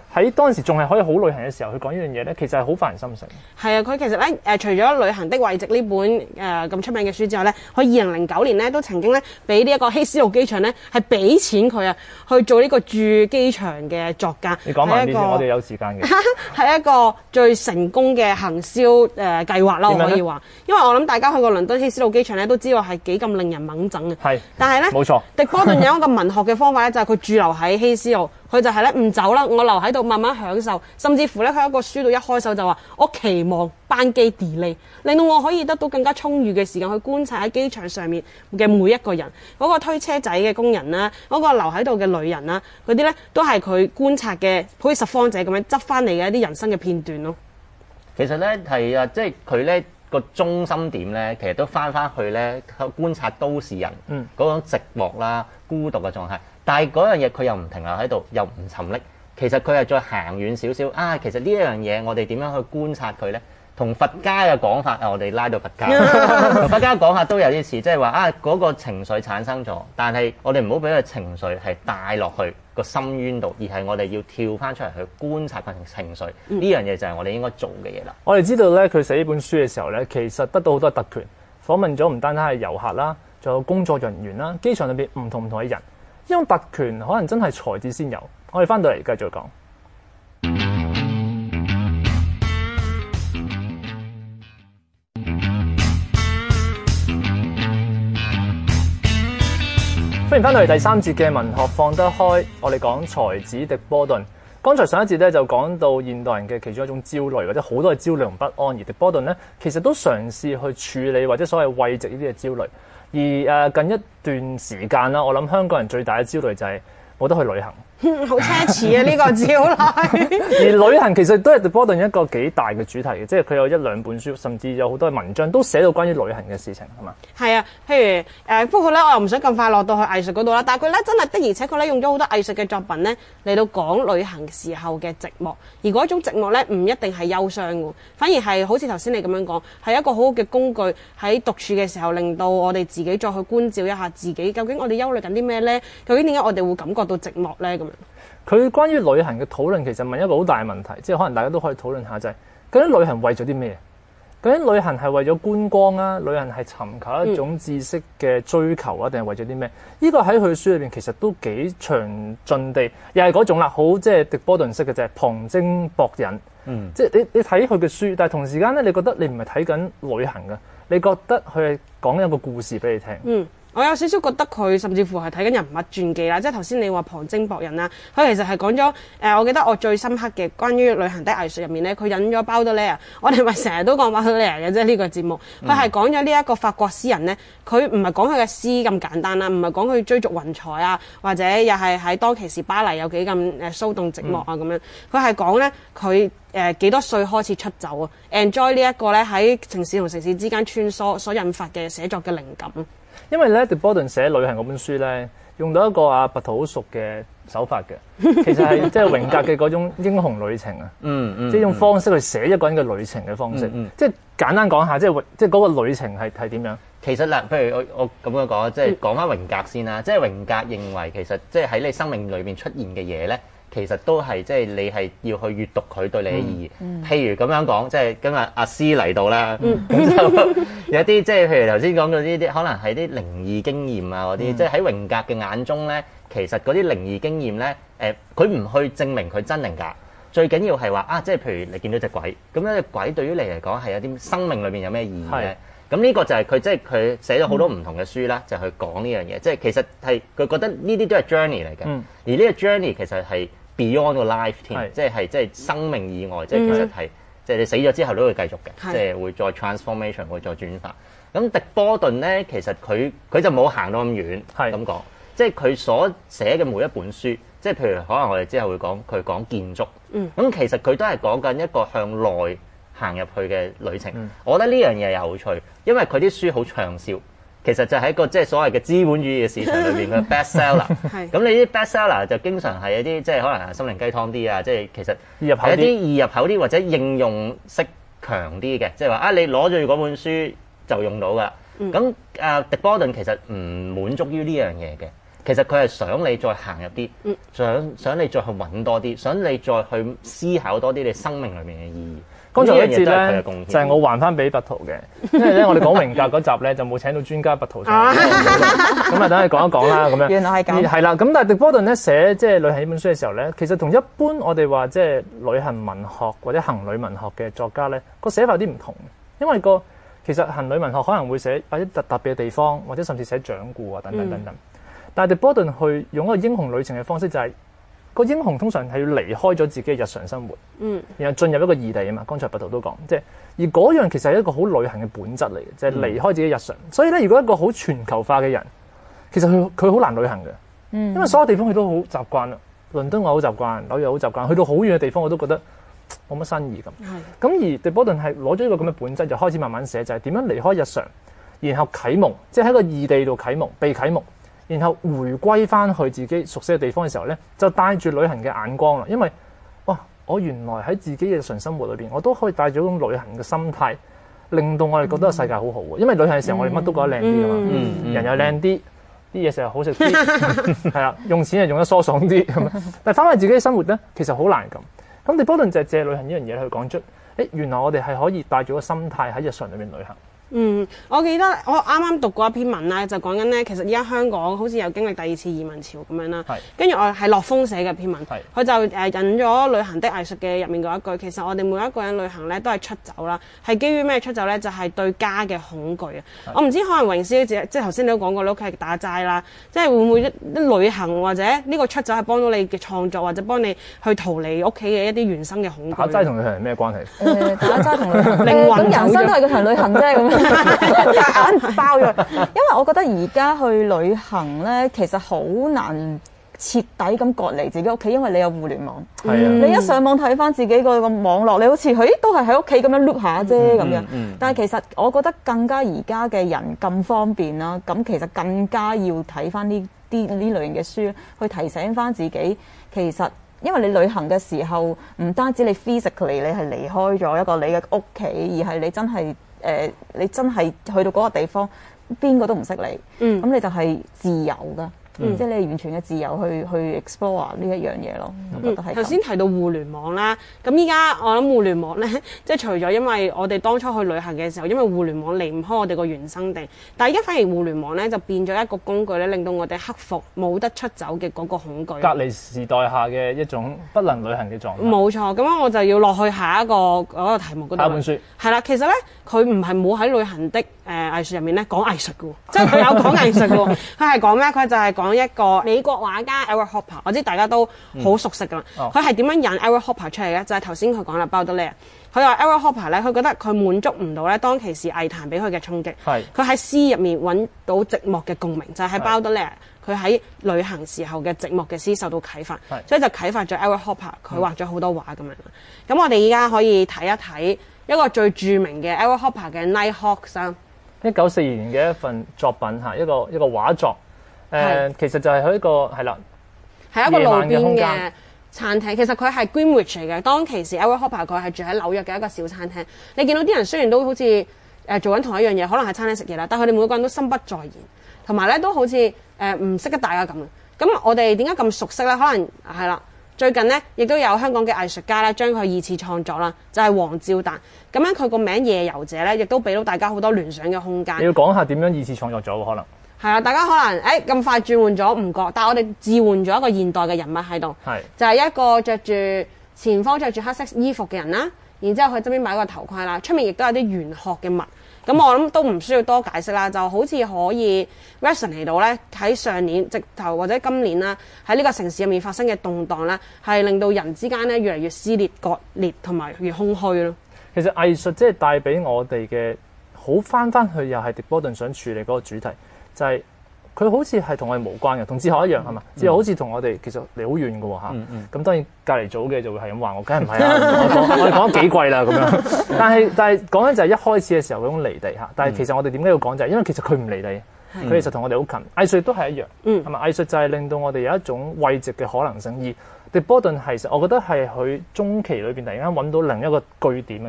喺當時仲係可以好旅行嘅時候，佢講呢樣嘢咧，其實係好發人深省。 係啊，佢其實咧誒、呃，除咗《旅行的慰藉》呢本誒咁、呃、出名嘅書之外咧，佢二零零九年咧都曾經咧俾呢一個希斯路機場咧係俾錢佢啊去做呢個駐機場嘅作家。 你講埋啲先，我哋有時間嘅。 係一個最成功嘅行銷誒、呃、計劃啦，我可以話。因為我諗大家去過倫敦希斯路機場咧，都知道係幾咁令人掹憎嘅。係。但係咧，冇錯。迪波頓有一個文學嘅方法咧，就係佢駐留喺希斯路。佢就係咧唔走啦，我留喺度慢慢享受，甚至乎咧佢喺一個書度一開手就話：我期望班機 delay， 令到我可以得到更加充裕嘅時間去觀察喺機場上面嘅每一個人，嗰、嗰個推車仔嘅工人啦，嗰、嗰個留喺度嘅女人啦，嗰啲咧都係佢觀察嘅，好似拾荒者咁樣執翻嚟嘅一啲人生嘅片段咯。 其實咧係啊，即係佢咧個中心點咧，其實都翻翻去咧觀察都市人嗰種寂寞啦、孤獨嘅狀態。但係嗰樣嘢佢又唔停留喺度，又唔沉溺。其實佢係再行遠少少啊！其實呢一樣嘢我哋點樣去觀察佢咧？同佛家嘅講法啊，我哋拉到佛家，同佛家講法都有啲似，即係話啊嗰、嗰個情緒產生咗，但係我哋唔好俾個情緒係帶落去個深淵度，而係我哋要跳翻出嚟去觀察個情緒。呢、嗯、樣嘢就係我哋應該做嘅嘢啦。 我哋知道咧，佢寫呢本書嘅時候咧，其實得到好多特權，訪問咗唔單單係遊客啦，仲有工作人員啦，機場裏邊唔同唔同嘅人。呢種特權可能真係才智先有。我哋翻到嚟繼續講。歡迎翻到嚟第三節嘅文學放得開，我哋講才子迪波頓。剛才上一節咧就講到現代人嘅其中一種焦慮，或者好多嘅焦慮同不安，而迪波頓咧其實都嘗試去處理或者所謂慰藉呢啲嘅焦慮。而誒近一段時間啦，我諗香港人最大嘅焦慮就係冇得去旅行。 好奢侈啊！呢個焦慮。 而旅行其實都係迪波頓一個幾大嘅主題嘅，即係佢有一兩本書，甚至有好多文章都寫到關於旅行嘅事情，係嘛？係啊，譬如誒、呃，不過咧，我又唔想咁快落到去藝術嗰度啦。但係佢咧真係的而且確咧用咗好多藝術嘅作品咧嚟到講旅行時候嘅寂寞，而嗰種寂寞咧唔一定係憂傷嘅，反而係好似頭先你咁樣講，係一個好好嘅工具喺獨處嘅時候，令到我哋自己再去觀照一下自己，究竟我哋憂慮緊啲咩咧？究竟點解我哋會感覺到寂寞咧？咁樣。 佢關於旅行嘅討論其實問一個好大嘅問題，即係可能大家都可以討論下就係、是、究竟旅行為咗啲咩？究竟旅行係為咗觀光啊？旅行係尋求一種知識嘅追求啊？定係為咗啲咩？呢、這個喺佢書裏邊其實都幾詳盡地，又係嗰種啦，好即係迪波頓式嘅就係旁徵博引。嗯，即係你你睇佢嘅書，但係同時間咧，你覺得你唔係睇緊旅行㗎，你覺得佢係講一個故事俾你聽。嗯。 我有少少覺得佢甚至乎係睇緊人物傳記啦，即係頭先你話旁徵博引啦，佢其實係講咗誒，我記得我最深刻嘅關於旅行的藝術入面咧，佢引咗包德利亞，我哋咪成日都講包德利亞嘅啫呢個節目，佢係講咗呢一個法國詩人咧，佢唔係講佢嘅詩咁簡單啦，唔係講佢追逐雲彩啊，或者又係喺當其時巴黎有幾咁誒騷動寂寞啊咁樣，佢係講咧佢誒幾多歲開始出走啊 ，enjoy 呢一個咧喺城市同城市之間穿梭所引發嘅寫作嘅靈感。 因為咧，迪波頓寫旅行嗰本書咧，用到一個阿拔圖好熟嘅手法嘅，其實係即係榮格嘅嗰種英雄旅程啊，嗯嗯，即係用方式去寫一個人嘅旅程嘅方式，嗯嗯、即係簡單講下，即係即係嗰個旅程係係點樣？ 其實嗱，譬如我我咁樣講，即係講翻榮格先啦，即係榮格認為其實即係喺你生命裏邊出現嘅嘢咧。其實都係即係你係要去閱讀佢對你嘅意義。嗯嗯、譬如咁樣講，即係今日阿師嚟到啦，咁、嗯、就有啲即係譬如頭先講到呢啲，可能係啲靈異經驗啊嗰啲，嗯、即係喺榮格嘅眼中咧，其實嗰啲靈異經驗咧，誒佢唔去證明佢真定假，最緊要係話啊，即係譬如你見到隻鬼，咁樣隻鬼對於你嚟講係有啲生命裏邊有咩意義咧？咁呢個就係佢即係佢寫咗好多唔同嘅書啦，嗯、就去講呢樣嘢。即係其實係佢覺得呢啲都係 journey 嚟嘅，嗯、而呢個 journey 其實係 beyond 個 life 添，即係係即係生命以外，即係、嗯、其實係即係你死咗之後都會繼續嘅，即係、嗯、會再 transformation 會再轉化。咁迪波頓咧，其實佢佢就冇行到咁遠，咁講，即係佢所寫嘅每一本書，即係譬如可能我哋之後會講佢講建築，咁、嗯、其實佢都係講緊一個向內行入去嘅旅程。嗯、我覺得呢樣嘢有趣，因為佢啲書好暢銷，其實就係一個即係所謂嘅資本主義嘅市場裏邊嘅 best seller。咁你啲 best seller 就經常係一啲即係可能係心靈雞湯啲啊，即係其實係一啲易入口啲或者應用式強啲嘅，即係話啊你攞住嗰本書就用到㗎。咁啊、嗯呃、迪波頓其實唔滿足於呢樣嘢嘅， 其實佢係想你再行入啲，嗯、想想你再去揾多啲，想你再去思考多啲你生命裏面嘅意義。 剛才一節咧就係我還翻俾拔圖嘅，因為咧我哋講榮格嗰集咧就冇請到專家拔圖上嚟，咁啊等佢講一講啦咁樣。 原來係咁。 係啦，咁但係狄波頓咧寫即係旅行呢本書嘅時候咧，其實同一般我哋話即係旅行文學或者行旅文學嘅作家咧個寫法有啲唔同，因為個其實行旅文學可能會寫或者特特別嘅地方，或者甚至寫掌故啊等等等等。嗯、但係狄波頓去用一個英雄旅程嘅方式就係、是。個英雄通常係要離開咗自己嘅日常生活，嗯，然後進入一個異地啊嘛。剛才拔圖都講，即係而嗰樣其實係一個好旅行嘅本質嚟嘅，即係離開自己日常。所以咧，如果一個好全球化嘅人，其實佢佢好難旅行嘅，嗯，因為所有地方佢都好習慣啦。倫敦我好習慣，紐約好習慣，去到好遠嘅地方我都覺得冇乜新意咁。係咁而狄波頓係攞咗一個咁嘅本質，就開始慢慢寫，就係點樣離開日常，然後啟蒙，即係喺個異地度啟蒙，被啟蒙。然後回歸翻去自己熟悉嘅地方嘅時候咧，就帶住旅行嘅眼光啦。因為哇，我原來喺自己嘅日常生活裏邊，我都可以帶住一種旅行嘅心態，令到我哋覺得個世界好好嘅。因為旅行嘅時候，我哋乜都覺得靚啲噶嘛，嗯嗯、人又靚啲，啲嘢成日好食啲，係啦，用錢又用得疏爽啲咁。但係翻返自己嘅生活咧，其實好難咁。咁狄波頓就係借旅行呢樣嘢去講出，誒原來我哋係可以帶住個心態喺日常裏邊旅行。 嗯，我記得我啱啱讀過一篇文啦，就講緊咧，其實而家香港好似有經歷第二次移民潮咁樣啦。係。跟住我係樂風寫嘅篇文，係。佢就誒引咗旅行的藝術嘅入面嗰一句，其實我哋每一個人旅行咧都係出走啦，係基於咩出走咧？就係、是、對家嘅恐懼啊！我唔知可能榮師姐即係頭先你都講過，你屋企係打齋啦，即係會唔會啲旅行或者呢個出走係幫到你嘅創作，或者幫你去逃離屋企嘅一啲原生嘅恐懼？ 打齋同旅行係咩關係？ 誒，打齋同旅行，靈魂人生都係個場旅行啫咁樣。硬包咗，因為我覺得而家去旅行咧，其實好難徹底咁割離自己屋企，因為你有互聯網。係啊、嗯，你一上網睇翻自己個個網絡，你好似佢都係喺屋企咁樣碌下啫咁樣。嗯嗯、但係其實我覺得更加而家嘅人咁方便啦，咁其實更加要睇翻呢啲呢類型嘅書，去提醒翻自己，其實因為你旅行嘅時候，唔單止你 physically 你係離開咗一個你嘅屋企，而係你真係。誒、呃，你真係去到嗰個地方，邊個都唔識你，咁、嗯、你就係自由噶，嗯、即係你完全嘅自由去去 explore 呢一樣嘢咯。我覺得係。頭先提到互聯網啦，咁依家我諗互聯網咧，即係除咗因為我哋當初去旅行嘅時候，因為互聯網離唔開我哋個原生地，但係而家反而互聯網咧就變咗一個工具咧，令到我哋克服冇得出走嘅嗰個恐懼。隔離時代下嘅一種不能旅行嘅狀態。 冇錯，咁樣我就要落去下一個嗰、嗰個題目嗰度。 下本書。係啦，其實咧佢唔係冇喺旅行的誒、呃、藝術入面咧講藝術嘅喎，即係佢有講藝術嘅喎。佢係講咩？佢就係講一個美國畫家 Edward Hopper， 我知大家都好熟悉㗎啦。佢係點樣引 Edward Hopper 出嚟嘅？就係頭先佢講啦，Baudelaire。佢話 Edward Hopper 咧，佢覺得佢滿足唔到咧當其時藝壇俾佢嘅衝擊。係。佢喺詩入面揾到寂寞嘅共鳴，就係、是、喺 Baudelaire 佢喺旅行時候嘅寂寞嘅詩受到啟發，所以就啟發咗 Edward Hopper， 佢畫咗好多畫咁樣。咁、嗯、我哋依家可以睇一睇一個最著名嘅 Edward Hopper 嘅 Nighthawks 啊，一九四二年嘅一份作品嚇，一個一個畫作。誒、呃，其實就係佢一個係啦， 係一個路邊嘅餐廳。其實佢係 Greenwich 嚟嘅。當其時 Edward Hopper 佢係住喺紐約嘅一個小餐廳。你見到啲人雖然都好似誒、呃、做緊同一樣嘢，可能喺餐廳食嘢啦，但係佢哋每個人都心不在焉，同埋咧都好似誒唔識得大家咁。咁我哋點解咁熟悉咧？可能係啦，最近咧亦都有香港嘅藝術家咧將佢二次創作啦，就係、是、黃照達。咁樣佢個名夜遊者咧，亦都俾到大家好多聯想嘅空間。 你要講下點樣二次創作咗可能？ 係啊，大家可能誒咁快轉換咗唔覺，但係我哋置換咗一個現代嘅人物喺度，係就係一個着住前方着住黑色衣服嘅人啦，然之後佢側邊擺個頭盔啦，出面亦都有啲玄學嘅物，咁我諗都唔需要多解釋啦，就好似可以 resonate 到咧喺上年直頭或者今年啦，喺呢個城市入面發生嘅動盪咧，係令到人之間咧越嚟越撕裂、割裂同埋越空虛咯。 其實藝術即係帶俾我哋嘅好翻翻去，又係狄波頓想處理嗰個主題。就係、是、佢好似係同我哋無關嘅，同哲學一樣係嘛？哲學好似同我哋其實離好遠嘅喎嚇。咁、嗯嗯、當然隔離組嘅就會係咁話我，梗係唔係啦？我哋講咗幾季啦咁樣。但係但係講緊就係一開始嘅時候嗰種離地嚇。但係其實我哋點解要講就係因為其實佢唔離地，佢、嗯、其實同我哋好近。藝術都係一樣，係咪、嗯？藝術就係令到我哋有一種慰藉嘅可能性。而狄波頓係我覺得係佢中期裏邊突然間揾到另一個據點嘅就係、是。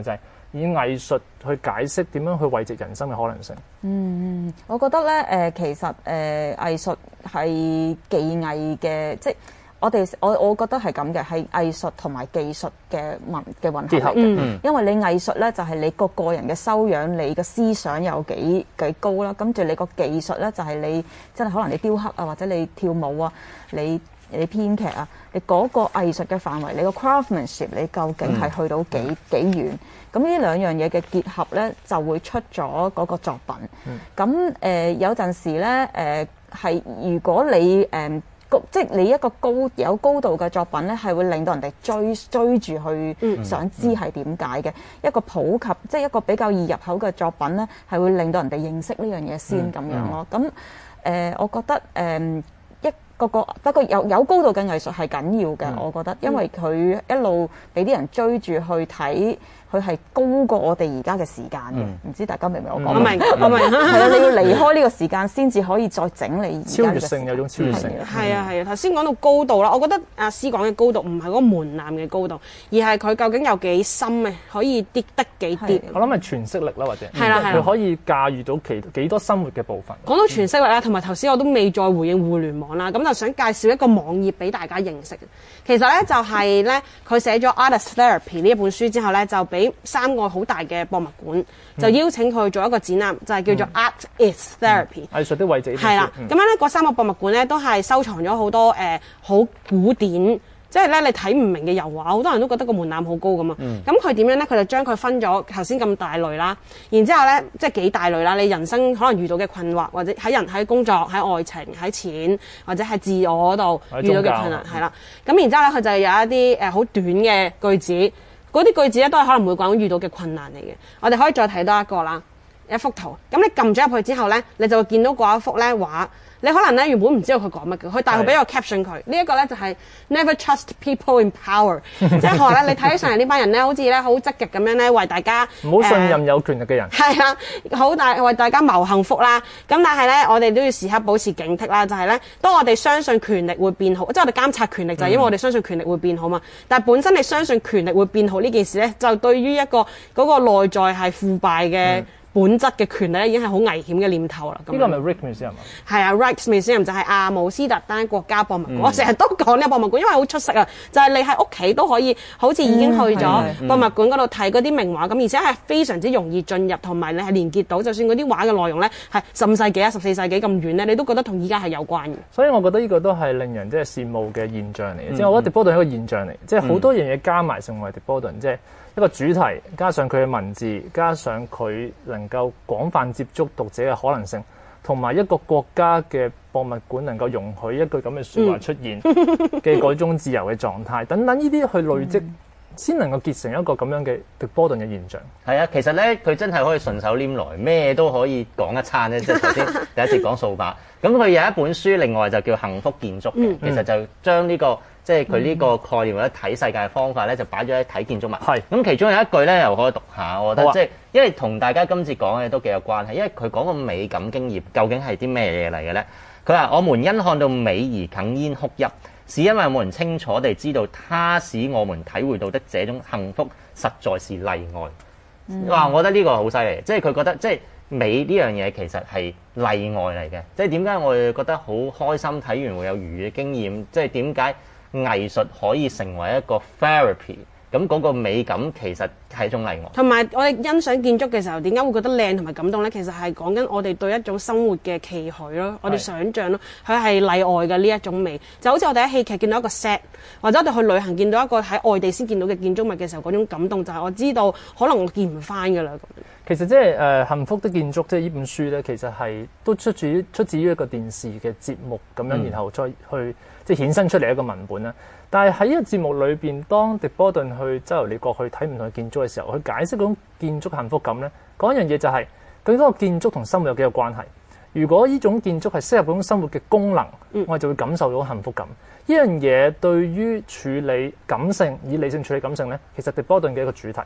以藝術去解釋點樣去慰藉人生嘅可能性。 嗯，我覺得咧誒、呃，其實誒、呃、藝術係技藝嘅，即係我哋我我覺得係咁嘅，係藝術同埋技術嘅混嘅混合嚟嘅。嗯、因為你藝術咧就係、是、你個個人嘅修養，你嘅思想有幾幾高啦，跟住你個技術咧就係、是、你即係可能你雕刻啊，或者你跳舞啊，你你編劇啊，你嗰個藝術嘅範圍，你個 craftsmanship 你究竟係去到幾、嗯、幾遠？咁呢兩樣嘢嘅結合咧，就會出咗嗰個作品。咁誒、嗯呃、有陣時咧誒係如果你誒、呃、即係你一個高有高度嘅作品咧，係會令到人哋追追住去、嗯、想知係點解嘅。一個普及即係一個比較易入口嘅作品咧，係會令到人哋認識呢樣嘢先咁、嗯、樣咯。咁誒、呃，我覺得誒。呃個個不過有有高度嘅藝術係緊要嘅，嗯、我覺得，因為佢一路俾啲人追住去睇，佢係高過我哋而家嘅時間嘅。唔、嗯、知大家明唔明我講？我明，我明。係啊，你要離開呢個時間先至可以再整理而家嘅超越性，有種超越性。 係啊係啊，頭先講到高度啦，我覺得阿師講嘅高度唔係嗰個門檻嘅高度，而係佢究竟有幾深嘅，可以跌得幾跌。 我諗係詮釋力啦，或者係啦係啦， 佢可以駕馭到其幾多生活嘅部分。 講到詮釋力啦，同埋頭先我都未再回應互聯網啦，咁就想介紹一個網頁俾大家認識。其實咧就係咧，佢寫咗《Artist Therapy》呢一本書之後咧，就俾三個好大嘅博物館就邀請佢做一個展覽，就係叫做 Art is Therapy、嗯、 藝術的慰藉。 係啦，咁樣咧嗰三個博物館咧都係收藏咗好多誒好、呃、古典。即係咧，你睇唔明嘅油畫，好多人都覺得個門檻好高㗎嘛。咁佢點樣咧？佢就將佢分咗頭先咁大類啦。然之後咧，即係幾大類啦。你人生可能遇到嘅困惑，或者喺人喺工作、喺愛情、喺錢，或者係自我嗰度遇到嘅困難，係啦。咁然之後咧，佢就有一啲誒好短嘅句子，嗰啲句子咧都係可能每個人都遇到嘅困難嚟嘅。我哋可以再睇多一個啦，一幅圖。咁你撳咗入去之後咧，你就會見到嗰一幅咧畫。你可能咧原本唔知道佢講乜嘅，佢但係佢俾個 caption 佢。呢一個咧就係 Never trust people in power，即係話咧你睇起上嚟呢班人咧好似咧好積極咁樣咧為大家唔好信任有權力嘅人。 係啊，好大為大家謀幸福啦。咁但係咧我哋都要時刻保持警惕啦，就係咧當我哋相信權力會變好，即係我哋監察權力就係因為我哋相信權力會變好嘛。嗯、但係本身你相信權力會變好呢件事咧，就對於一個嗰個內在係腐敗嘅。嗯本質嘅權力咧已經係好危險嘅念頭啦。 呢個係咪 Rijksmuseum 啊？ 係啊 Rijksmuseum 就係阿姆斯特丹國家博物館。嗯、我成日都講呢個博物館，因為好出色啊！就係、是、你喺屋企都可以，好似已經去咗博物館嗰度睇嗰啲名畫咁，嗯、而且係非常之容易進入，同埋你係連結到，就算嗰啲畫嘅內容咧係十五世紀啊、十四世紀咁遠咧，你都覺得同依家係有關嘅。 所以我覺得呢個都係令人即係羨慕嘅現象嚟嘅。即係、嗯、我覺得狄波頓係一個現象嚟，即係好多樣嘢加埋成為狄波頓，即係。一個主題，加上佢嘅文字，加上佢能夠廣泛接觸讀者嘅可能性，同埋一個國家嘅博物館能夠容許一句咁嘅説話出現嘅嗰種自由嘅狀態，等等呢啲去累積，先能夠結成一個咁樣嘅狄波頓嘅現象。 係啊，其實咧佢真係可以順手拈來，咩都可以講一餐咧。即係頭先第一次講數碼，咁佢有一本書，另外就叫《幸福建築》嘅，嗯、其實就將呢、這個。即係佢呢個概念或者睇世界嘅方法咧，就擺咗喺睇建築物。係咁、嗯，其中有一句咧，又可以讀下。我覺得、啊、即係因為同大家今次講嘅都幾有關係，因為佢講個美感經驗究竟係啲咩嘢嚟嘅咧？佢話：我們因看到美而哽咽哭泣，是因為我們清楚地知道，它使我們體會到的這種幸福實在是例外。嗯、哇！我覺得呢個好犀利，即係佢覺得即係美呢樣嘢其實係例外嚟嘅。即係點解我哋覺得好開心睇完會有愉悅嘅經驗？即係點解？藝術可以成為一個 therapy， 咁嗰個美感其實係一種例外。同埋我哋欣賞建築嘅時候，點解會覺得靚同埋感動呢？其實係講緊我哋對一種生活嘅期許咯，我哋想像咯，佢係例外嘅呢一種美。就好似我哋喺戲劇見到一個 set，或者我哋去旅行見到一個喺外地先見到嘅建築物嘅時候，嗰種感動就係我知道可能我見唔翻㗎啦。 其實即係誒幸福的建築，即係呢本書咧，其實係都出自於出自於一個電視嘅節目咁樣，嗯、然後再去即係衍生出嚟一個文本啦。但係喺呢個節目裏邊，當狄波頓去周遊列國去睇唔同嘅建築嘅時候，去解釋嗰種建築幸福感咧，嗰一樣嘢就係佢嗰個建築同生活有幾個關係。如果呢種建築係適合嗰種生活嘅功能，嗯、我哋就會感受到幸福感。呢樣嘢對於處理感性，以理性處理感性咧，其實狄波頓嘅一個主題。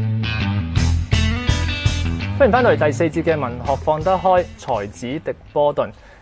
歡迎翻到嚟第四節嘅文學放得開，才子狄波頓。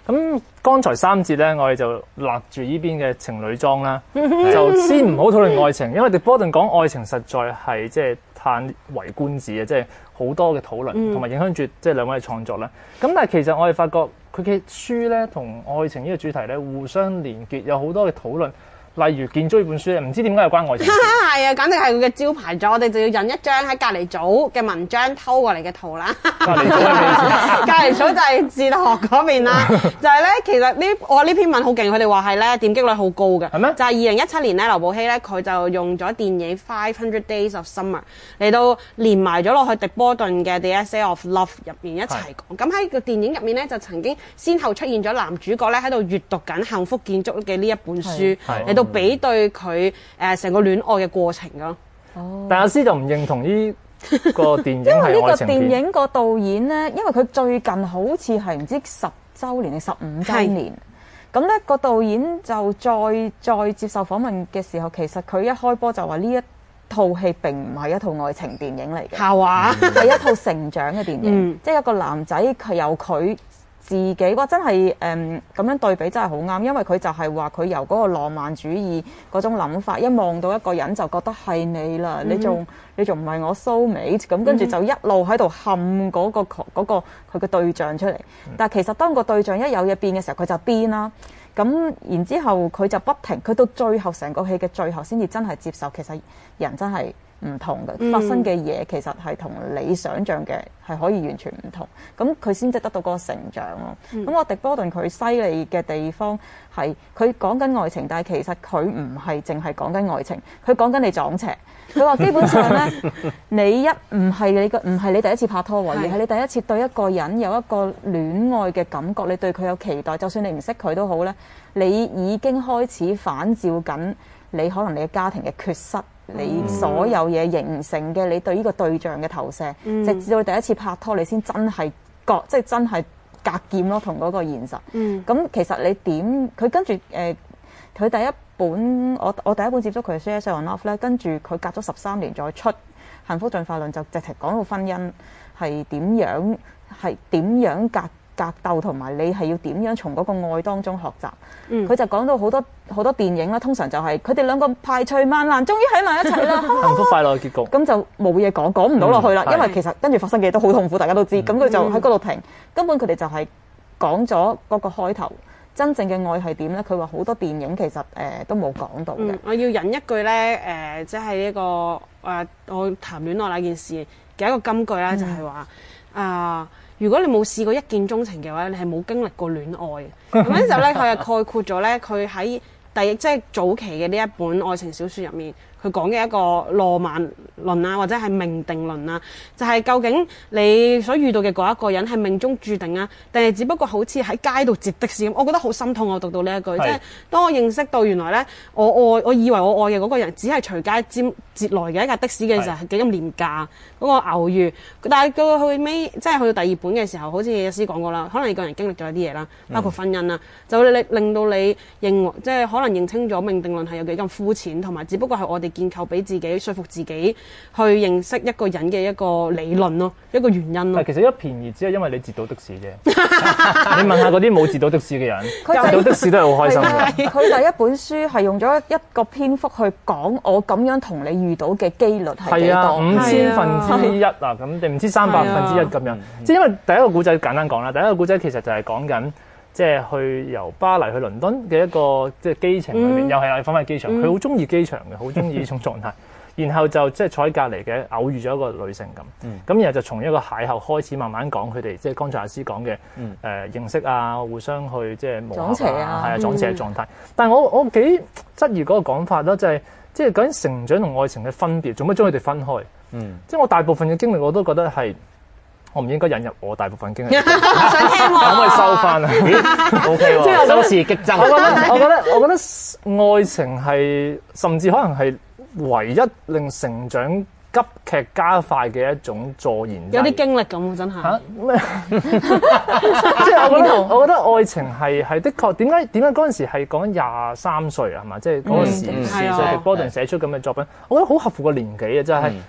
咁剛才三節咧，我哋就立住呢邊嘅情侶裝啦，就先唔好討論愛情，因為狄波頓講愛情實在係即係歎為觀止嘅，即係好多嘅討論，同埋影響住即係兩位嘅創作啦。咁但係其實我哋發覺佢嘅書咧同愛情呢個主題咧互相連結，有好多嘅討論。例如建築呢本書咧，唔知點解有關愛情。 係啊，簡直係佢嘅招牌咗。我哋就要印一張喺隔離組嘅文章偷過嚟嘅圖啦。隔離組係咩意思？隔離組就係哲學嗰邊啦。就係咧，其實呢我呢篇文好勁，佢哋話係咧點擊率好高嘅。係咩？就係二零一七年咧，劉寶熙咧佢就用咗電影《Five Hundred Days of Summer》嚟到連埋咗落去狄波頓嘅《The Essay of Love》入面一齊講。咁喺個電影入面咧，就曾經先後出現咗男主角咧喺度閱讀緊《幸福建築》嘅呢一本書嚟到比對佢誒成個戀愛嘅過程咯。 哦， 但阿師就唔認同呢個電影因為呢個係愛情片。 電影個導演咧，因為佢最近好似係唔知十週年定十五週年，咁咧個導演就再再接受訪問嘅時候，其實佢一開波就話呢一套戲並唔係一套愛情電影嚟嘅， 係話係一套成長嘅電影， 嗯、 即係一個男仔佢由佢自己，哇！真係誒咁樣對比真係好啱，因為佢就係話佢由嗰個浪漫主義嗰種諗法，一望到一個人就覺得係你啦，嗯、你仲你仲唔係我 soulmate， 咁跟住就一路喺度冚嗰個嗰個佢嘅對象出嚟。但係其實當個對象一有嘢變嘅時候，佢就癲啦。咁然之後佢就不停，佢到最後成個戲嘅最後先至真係接受，其實人真係唔同嘅，嗯、發生嘅嘢其實係同你想像嘅係可以完全唔同，咁佢先至得到嗰個成長咯。咁、嗯、我狄波頓佢犀利嘅地方係佢講緊愛情，但係其實佢唔係淨係講緊愛情，佢講緊你撞邪。佢話基本上咧，你一唔係你個唔係你第一次拍拖喎，而係你第一次對一個人有一個戀愛嘅感覺，你對佢有期待，就算你唔識佢都好咧，你已經開始反照緊你可能你嘅家庭嘅缺失。你所有嘢形成嘅，你對呢個對象嘅投射，嗯、直至到第一次拍拖，你先真係覺，即係真係格劍咯，同嗰個現實。咁、嗯、其實你點？佢跟住誒，佢、呃、第一本我我第一本接觸佢嘅書《Essay on Love》咧，跟住佢隔咗十三年再出《幸福進化論》，就直情講到婚姻係點樣，係點樣格格鬥，同埋你係要點樣從嗰個愛當中學習。佢、嗯、就講到好多好多電影啦，通常就係佢哋兩個排除萬難，終於喺埋一齊啦， 幸福快樂嘅結局。咁就冇嘢講，講唔到落去啦， 嗯、 因為其實跟住發生嘅嘢都好痛苦，大家都知。咁佢、嗯、就喺嗰度停。根本佢哋就係講咗嗰個開頭，真正嘅愛係點咧？佢話好多電影其實誒、呃、都冇講到嘅、嗯。我要引一句咧，誒、呃，即係呢個誒、呃，我談戀愛那件事嘅一個金句咧，嗯、就係話啊。如果你冇試過一見鐘情嘅話，你係冇經歷過戀愛嘅。咁呢時候咧，佢係概括咗咧，佢喺第即係早期嘅呢一本愛情小説入面，佢講嘅一個浪漫論啊，或者係命定論啊，就係、是、究竟你所遇到嘅嗰一個人係命中注定啊，定係只不過好似喺街度接的士咁？我覺得好心痛，我讀到呢一句，是即係當我認識到原來咧，我愛我以為我愛嘅嗰個人只係隨街接接來嘅一架的士嘅時候係幾咁廉價嗰、那個偶遇，但係到去尾即係去到第二本嘅時候，好似阿師講過啦，可能你個人經歷咗一啲嘢啦，包括婚姻啦，嗯、就會令令到你認即係可能認清咗命定論係有幾咁膚淺，同埋只不過係我哋建構俾自己說服自己去認識一個人嘅一個理論咯，一個原因咯。 其實一便宜只係因為你截到的士啫。你問下嗰啲冇截到的士嘅人，截到的士都係好開心嘅。 佢第一本書係用咗一個篇幅去講我咁樣同你遇到嘅機率係幾多？ 係啊，五千分之一啊，咁定唔知三百分之一咁樣。即係因為第一個古仔簡單講啦，第一個古仔其實就係講緊。即係去由巴黎去倫敦嘅一個即係機程裏面，嗯、又係翻返機場。佢好中意機場嘅，好中意呢種狀態。然後就即係坐喺隔離嘅偶遇咗一個女性咁。咁、嗯、然後就從一個邂逅開始，慢慢講佢哋即係剛才阿師講嘅誒認識啊，互相去即係磨合啊， 撞邪啊， 係啊撞邪嘅狀態。嗯、但係我我幾質疑嗰個講法咯，就係即係究竟成長同愛情嘅分別，做乜將佢哋分開？嗯、即係我大部分嘅經歷我都覺得係。我唔應該引入我大部分經歷， 想聽喎， 可唔可以收翻啊？O K 喎，即係收視激增。我覺得，我覺得，我覺得愛情係甚至可能係唯一令成長急劇加快嘅一種助燃劑。 有啲經歷咁，真係。嚇咩？ 即係我覺得，我覺得愛情係係的確點解點解嗰陣時係講緊廿三歲係嘛？即係嗰個時時歲，狄波頓寫出咁嘅作品，我覺得好合乎個年紀啊！真係。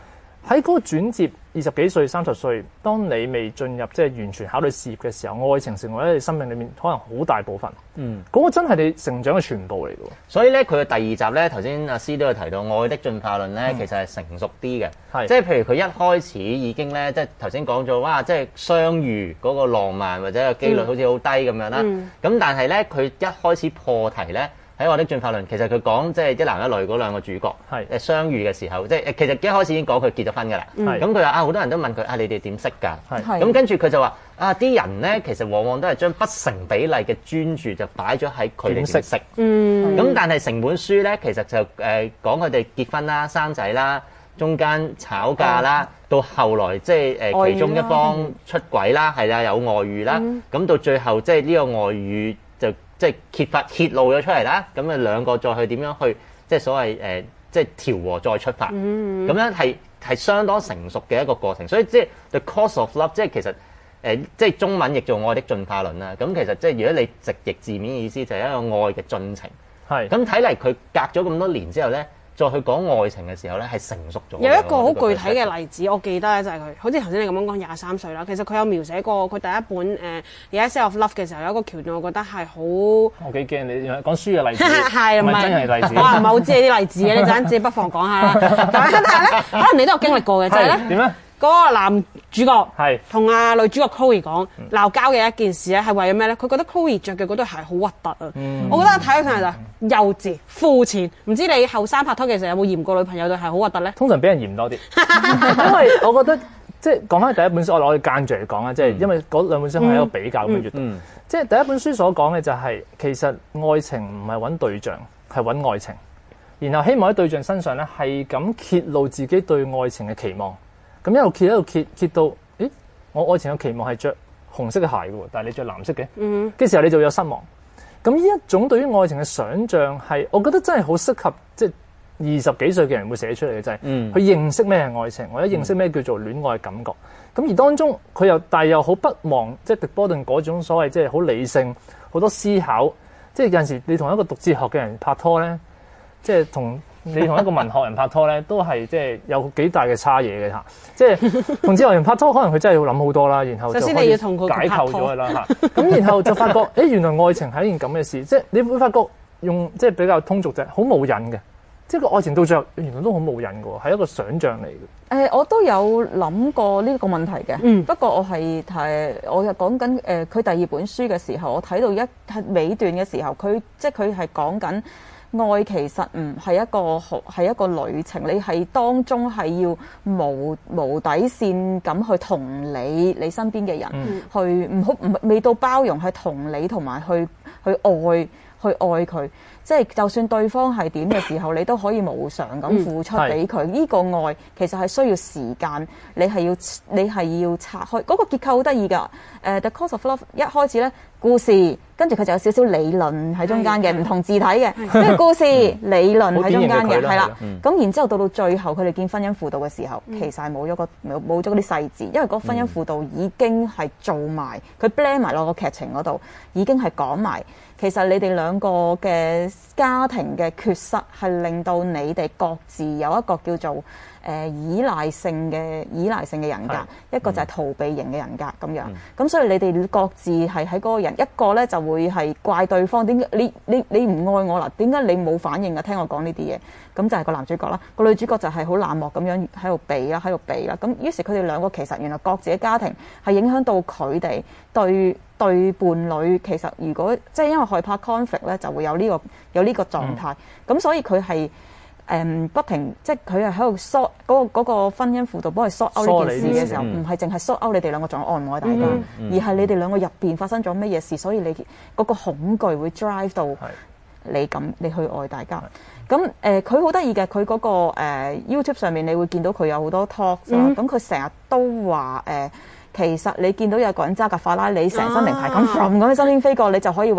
喺嗰個轉接二十幾歲、三十歲，當你未進入即係完全考慮事業嘅時候，愛情成為喺你生命裏面可能好大部分。嗯，嗰個真係你成長嘅全部嚟嘅。 所以咧，佢嘅第二集咧，頭先阿師都有提到愛的進化論咧，嗯、其實係成熟啲嘅。係，即係譬如佢一開始已經咧，即係頭先講咗，哇！即係相遇嗰個浪漫或者個機率好似好低咁樣啦。咁、嗯嗯、但係咧，佢一開始破題咧。喺我的進化論，其實佢講即係一男一女嗰兩個主角，係誒相遇嘅時候，即係其實一開始已經講佢結咗婚㗎啦。咁佢話啊，好多人都問佢啊，你哋點識㗎？咁跟住佢就話啊，啲人咧其實往往都係將不成比例嘅專注就擺咗喺佢哋點識。嗯。咁但係成本書咧，其實就誒講佢哋結婚啦、生仔啦、中間吵架啦，到後來即係誒其中一方出軌啦，係啦有外遇啦，咁到最後即係呢個外遇。就即係揭發揭露咗出嚟啦，咁啊兩個再去點樣去即係所謂誒、呃、即係調和再出發，咁、嗯、樣係係相當成熟嘅一個過程。所以即係 The Course of Love，即係其實誒、呃、即係中文譯做愛的進化論啦。咁其實即係如果你直譯字面意思就係一個愛嘅進程。係咁睇嚟佢隔咗咁多年之後咧。再去講愛情嘅時候咧，係成熟咗。有一個好具體嘅例子，我記得咧就係佢，好似頭先你咁樣講廿三歲啦。其實佢有描寫過佢第一本誒《The Essay of Love》嘅時候，有一個橋段，我覺得係好。我幾驚你講書嘅例子，係唔係真係例子？我唔係好知你啲例子嘅，你陣間自己不妨講下啦。但係咧，可能你都有經歷過嘅，就係咧點咧？嗰個男主角係同阿女主角 Chloe 講鬧交嘅一件事咧，係為咗咩咧？佢覺得 Chloe 着嘅嗰對鞋好核突啊！嗯、我覺得睇起上嚟就幼稚、膚淺。唔知你後生拍拖嘅時候有冇嫌過女朋友對鞋好核突咧？通常俾人嫌多啲，因為我覺得即係講翻第一本書，我攞去間住嚟講啦，即係因為嗰兩本書係一個比較咁嘅閱讀。嗯嗯、即係第一本書所講嘅就係、是、其實愛情唔係揾對象，係揾愛情，然後希望喺對象身上咧係咁揭露自己對愛情嘅期望。咁一路揭一路揭揭到，誒，我愛情嘅期望係着紅色嘅鞋嘅喎，但係你着藍色嘅，嘅、嗯、時候你就會有失望。咁呢一種對於愛情嘅想像係，我覺得真係好適合即係二十幾歲嘅人會寫出嚟嘅，就係、是嗯、去認識咩係愛情，或者認識咩叫做戀愛感覺。咁、嗯、而當中佢又但係又好不忘即係狄波頓嗰種所謂即係好理性、好多思考。即係有陣時你同一個讀哲學嘅人拍拖咧，即係同。你同一個文學人拍拖咧，都係即係有幾大嘅差嘢嘅嚇。即係同哲學人拍拖，可能佢真係要諗好多啦，然後就可以解構咗佢啦嚇。咁然後就發覺，誒、欸、原來愛情係一件咁嘅事，即係你會發覺用即係比較通俗就係好冇癮嘅。即係個愛情到最後原來都好冇癮嘅喎，係一個想像嚟嘅。誒、呃，我都有諗過呢個問題嘅。嗯。不過我係睇，我又講緊誒佢第二本書嘅時候，我睇到一係尾段嘅時候，佢即係佢係講緊。愛其實唔係一個係一個旅程，你係當中係要無無底線咁去同理你身邊嘅人，嗯、去唔好唔未到包容，係同理同埋去去愛去愛佢。即係就算對方係點嘅時候，你都可以無償咁付出俾佢。呢、嗯、個愛其實係需要時間，你係要你係要拆開。嗰、那個結構好得意㗎。誒、uh, The Course of Love 一開始咧故事，跟住佢就有少少理論喺中間嘅，唔同字體嘅。跟住故事、嗯、理論喺中間嘅，係啦。咁、嗯、然之後到到最後佢哋見婚姻輔導嘅時候，嗯、其實係冇咗個冇冇咗嗰啲細節，因為個婚姻輔導已經係做埋，佢 blend 埋落個劇情嗰度，已經係講埋。其實你哋兩個嘅家庭嘅缺失係令到你哋各自有一個叫做誒、呃、依賴性嘅依賴性嘅人格，一個就係逃避型嘅人格咁樣。咁、嗯、所以你哋各自係喺嗰個人，一個咧就會係怪對方點解你你你唔愛我啦？點解你冇反應啊？聽我講呢啲嘢，咁就係個男主角啦。個女主角就係好冷漠咁樣喺度避啦，喺度避啦。咁於是佢哋兩個其實原來各自嘅家庭係影響到佢哋對。對伴侶其實如果即係因為害怕 conflict 咧，就會有呢、這個有呢個狀態。咁、嗯、所以佢係誒不停，即係佢係喺度 sort 嗰個嗰個婚姻輔導幫佢 sort out 呢件事嘅時候，唔係淨係 sort out 你哋兩個仲愛唔愛大家，嗯嗯、而係你哋兩個入邊發生咗乜嘢事，所以你嗰個恐懼會 drive 到你咁你去愛大家。咁誒佢好得意嘅，佢嗰、那個、呃、YouTube 上面你會見到佢有好多 talk 啦。咁佢成日都話誒。呃其實你見到有個人揸架法拉利成身名牌咁 from 咁喺身邊飛過，你就可以話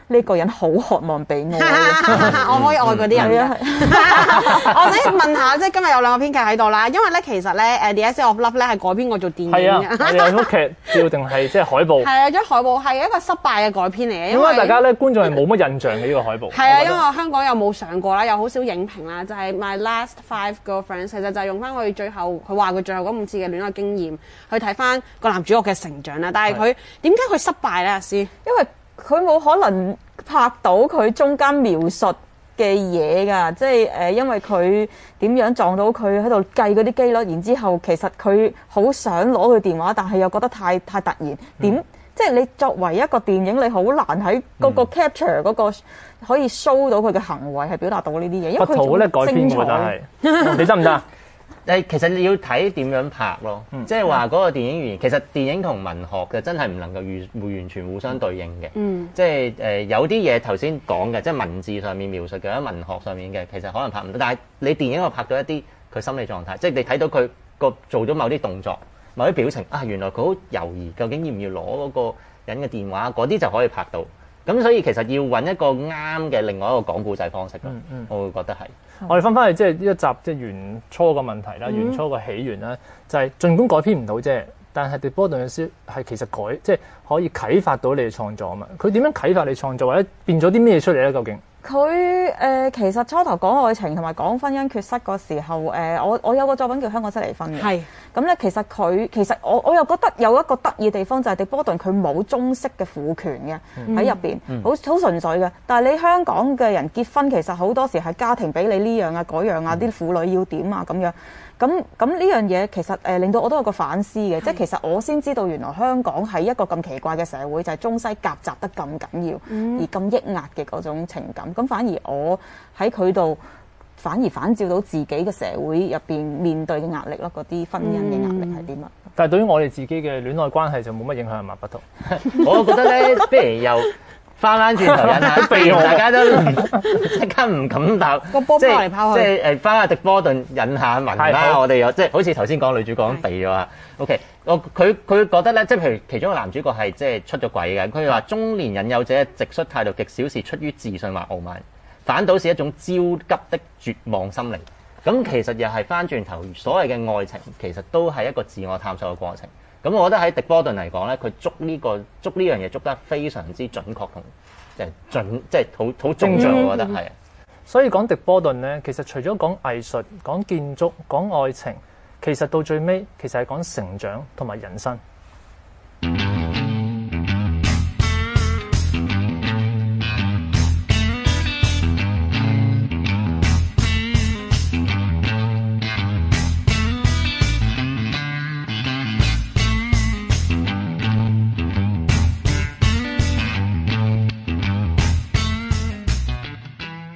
呢個人好渴望俾愛。 我可以愛嗰啲人嘅。我想問下，即係今日有兩個編劇喺度啦，因為咧其實咧誒《The Essence of Love》咧係改編過做電影嘅。 係啊，係有套劇照定係即係海報。 係啊，張海報係一個失敗嘅改編嚟嘅，因為大家咧觀眾係冇乜印象嘅呢個海報。 係啊，因為香港又冇上過啦，又好少影評啦，就係 My Last Five Girlfriends，其實就係用翻佢最後佢話佢最後嗰五次嘅戀愛經驗去睇翻個男主角嘅成長啦。但係佢點解佢失敗咧？阿師， 因為佢冇可能拍到佢中間描述嘅嘢㗎，即係誒，因為佢點樣撞到佢喺度計嗰啲機率，然之後其實佢好想攞佢電話，但係又覺得太太突然，點、嗯、即係你作為一個電影，你好難喺嗰個 capture 嗰個可以 show 到佢嘅行為係表達到呢啲嘢，因為佢好咧改編喎，但係你得唔得？ 誒，其實你要睇點樣拍咯，嗯、即係話嗰個電影語言，其實電影同文學嘅真係唔能夠完完全互相對應嘅。嗯，即係誒、呃、有啲嘢頭先講嘅，即係文字上面描述嘅，喺文學上面嘅，其實可能拍唔到。但係你電影又拍到一啲佢心理狀態，即係你睇到佢個做咗某啲動作、某啲表情啊，原來佢好猶豫，究竟要唔要攞嗰個人嘅電話，嗰啲就可以拍到。咁所以其實要揾一個啱嘅另外一個講故仔方式咯，嗯嗯、我會覺得係。 我哋翻返去即係呢一集即係原初嘅問題啦，嗯、原初嘅起源啦，就係、是、儘管改編唔到啫，但係狄波頓嘅書係其實改即係可以啟發到你嘅創作啊嘛。佢點樣啟發你創作，或者變咗啲咩出嚟咧？究竟？ 佢誒、呃、其實初頭講愛情同埋講婚姻缺失嗰時候，誒、呃、我我有個作品叫《香港式離婚》嘅。係咁咧，其實佢其實我我又覺得有一個得意地方就係狄波頓佢冇中式嘅父權嘅喺入邊，好好純粹嘅。但係你香港嘅人結婚其實好多時係家庭俾你呢樣啊嗰樣啊，啲婦女要點啊咁樣。咁咁呢樣嘢其實誒、呃、令到我都有個反思嘅，即係其實我先知道原來香港係一個咁奇怪嘅社會，就係、是、中西夾雜得咁緊要，嗯、而咁抑壓嘅嗰種情感。咁反而我喺佢度反而反照到自己嘅社會入邊面對嘅壓力咯，嗰啲婚姻嘅壓力係點啊？嗯、 但係對於我哋自己嘅戀愛關係就冇乜影響，係嘛？不同， 我覺得咧，不如又翻翻轉頭引下避我，大家都即刻唔敢答， 個波拋嚟拋去， 即係誒翻下狄波頓引下文啦。我哋有即係好似頭先講女主角咁避咗啊。OK，我佢佢覺得咧，即係譬如其中一個男主角係即係出咗軌嘅，佢話中年引誘者直率態度極少是出於自信或傲慢，反倒是一種焦急的絕望心理。咁其實又係翻轉頭，所謂嘅愛情其實都係一個自我探索嘅過程。咁我覺得喺狄波頓嚟講咧，佢捉呢、這個捉呢樣嘢捉得非常之準確同即係準，即係好好精準。我覺得係。 所以講狄波頓咧，其實除咗講藝術、講建築、講愛情，其實到最尾其實係講成長同埋人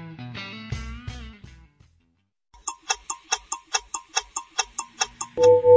生。you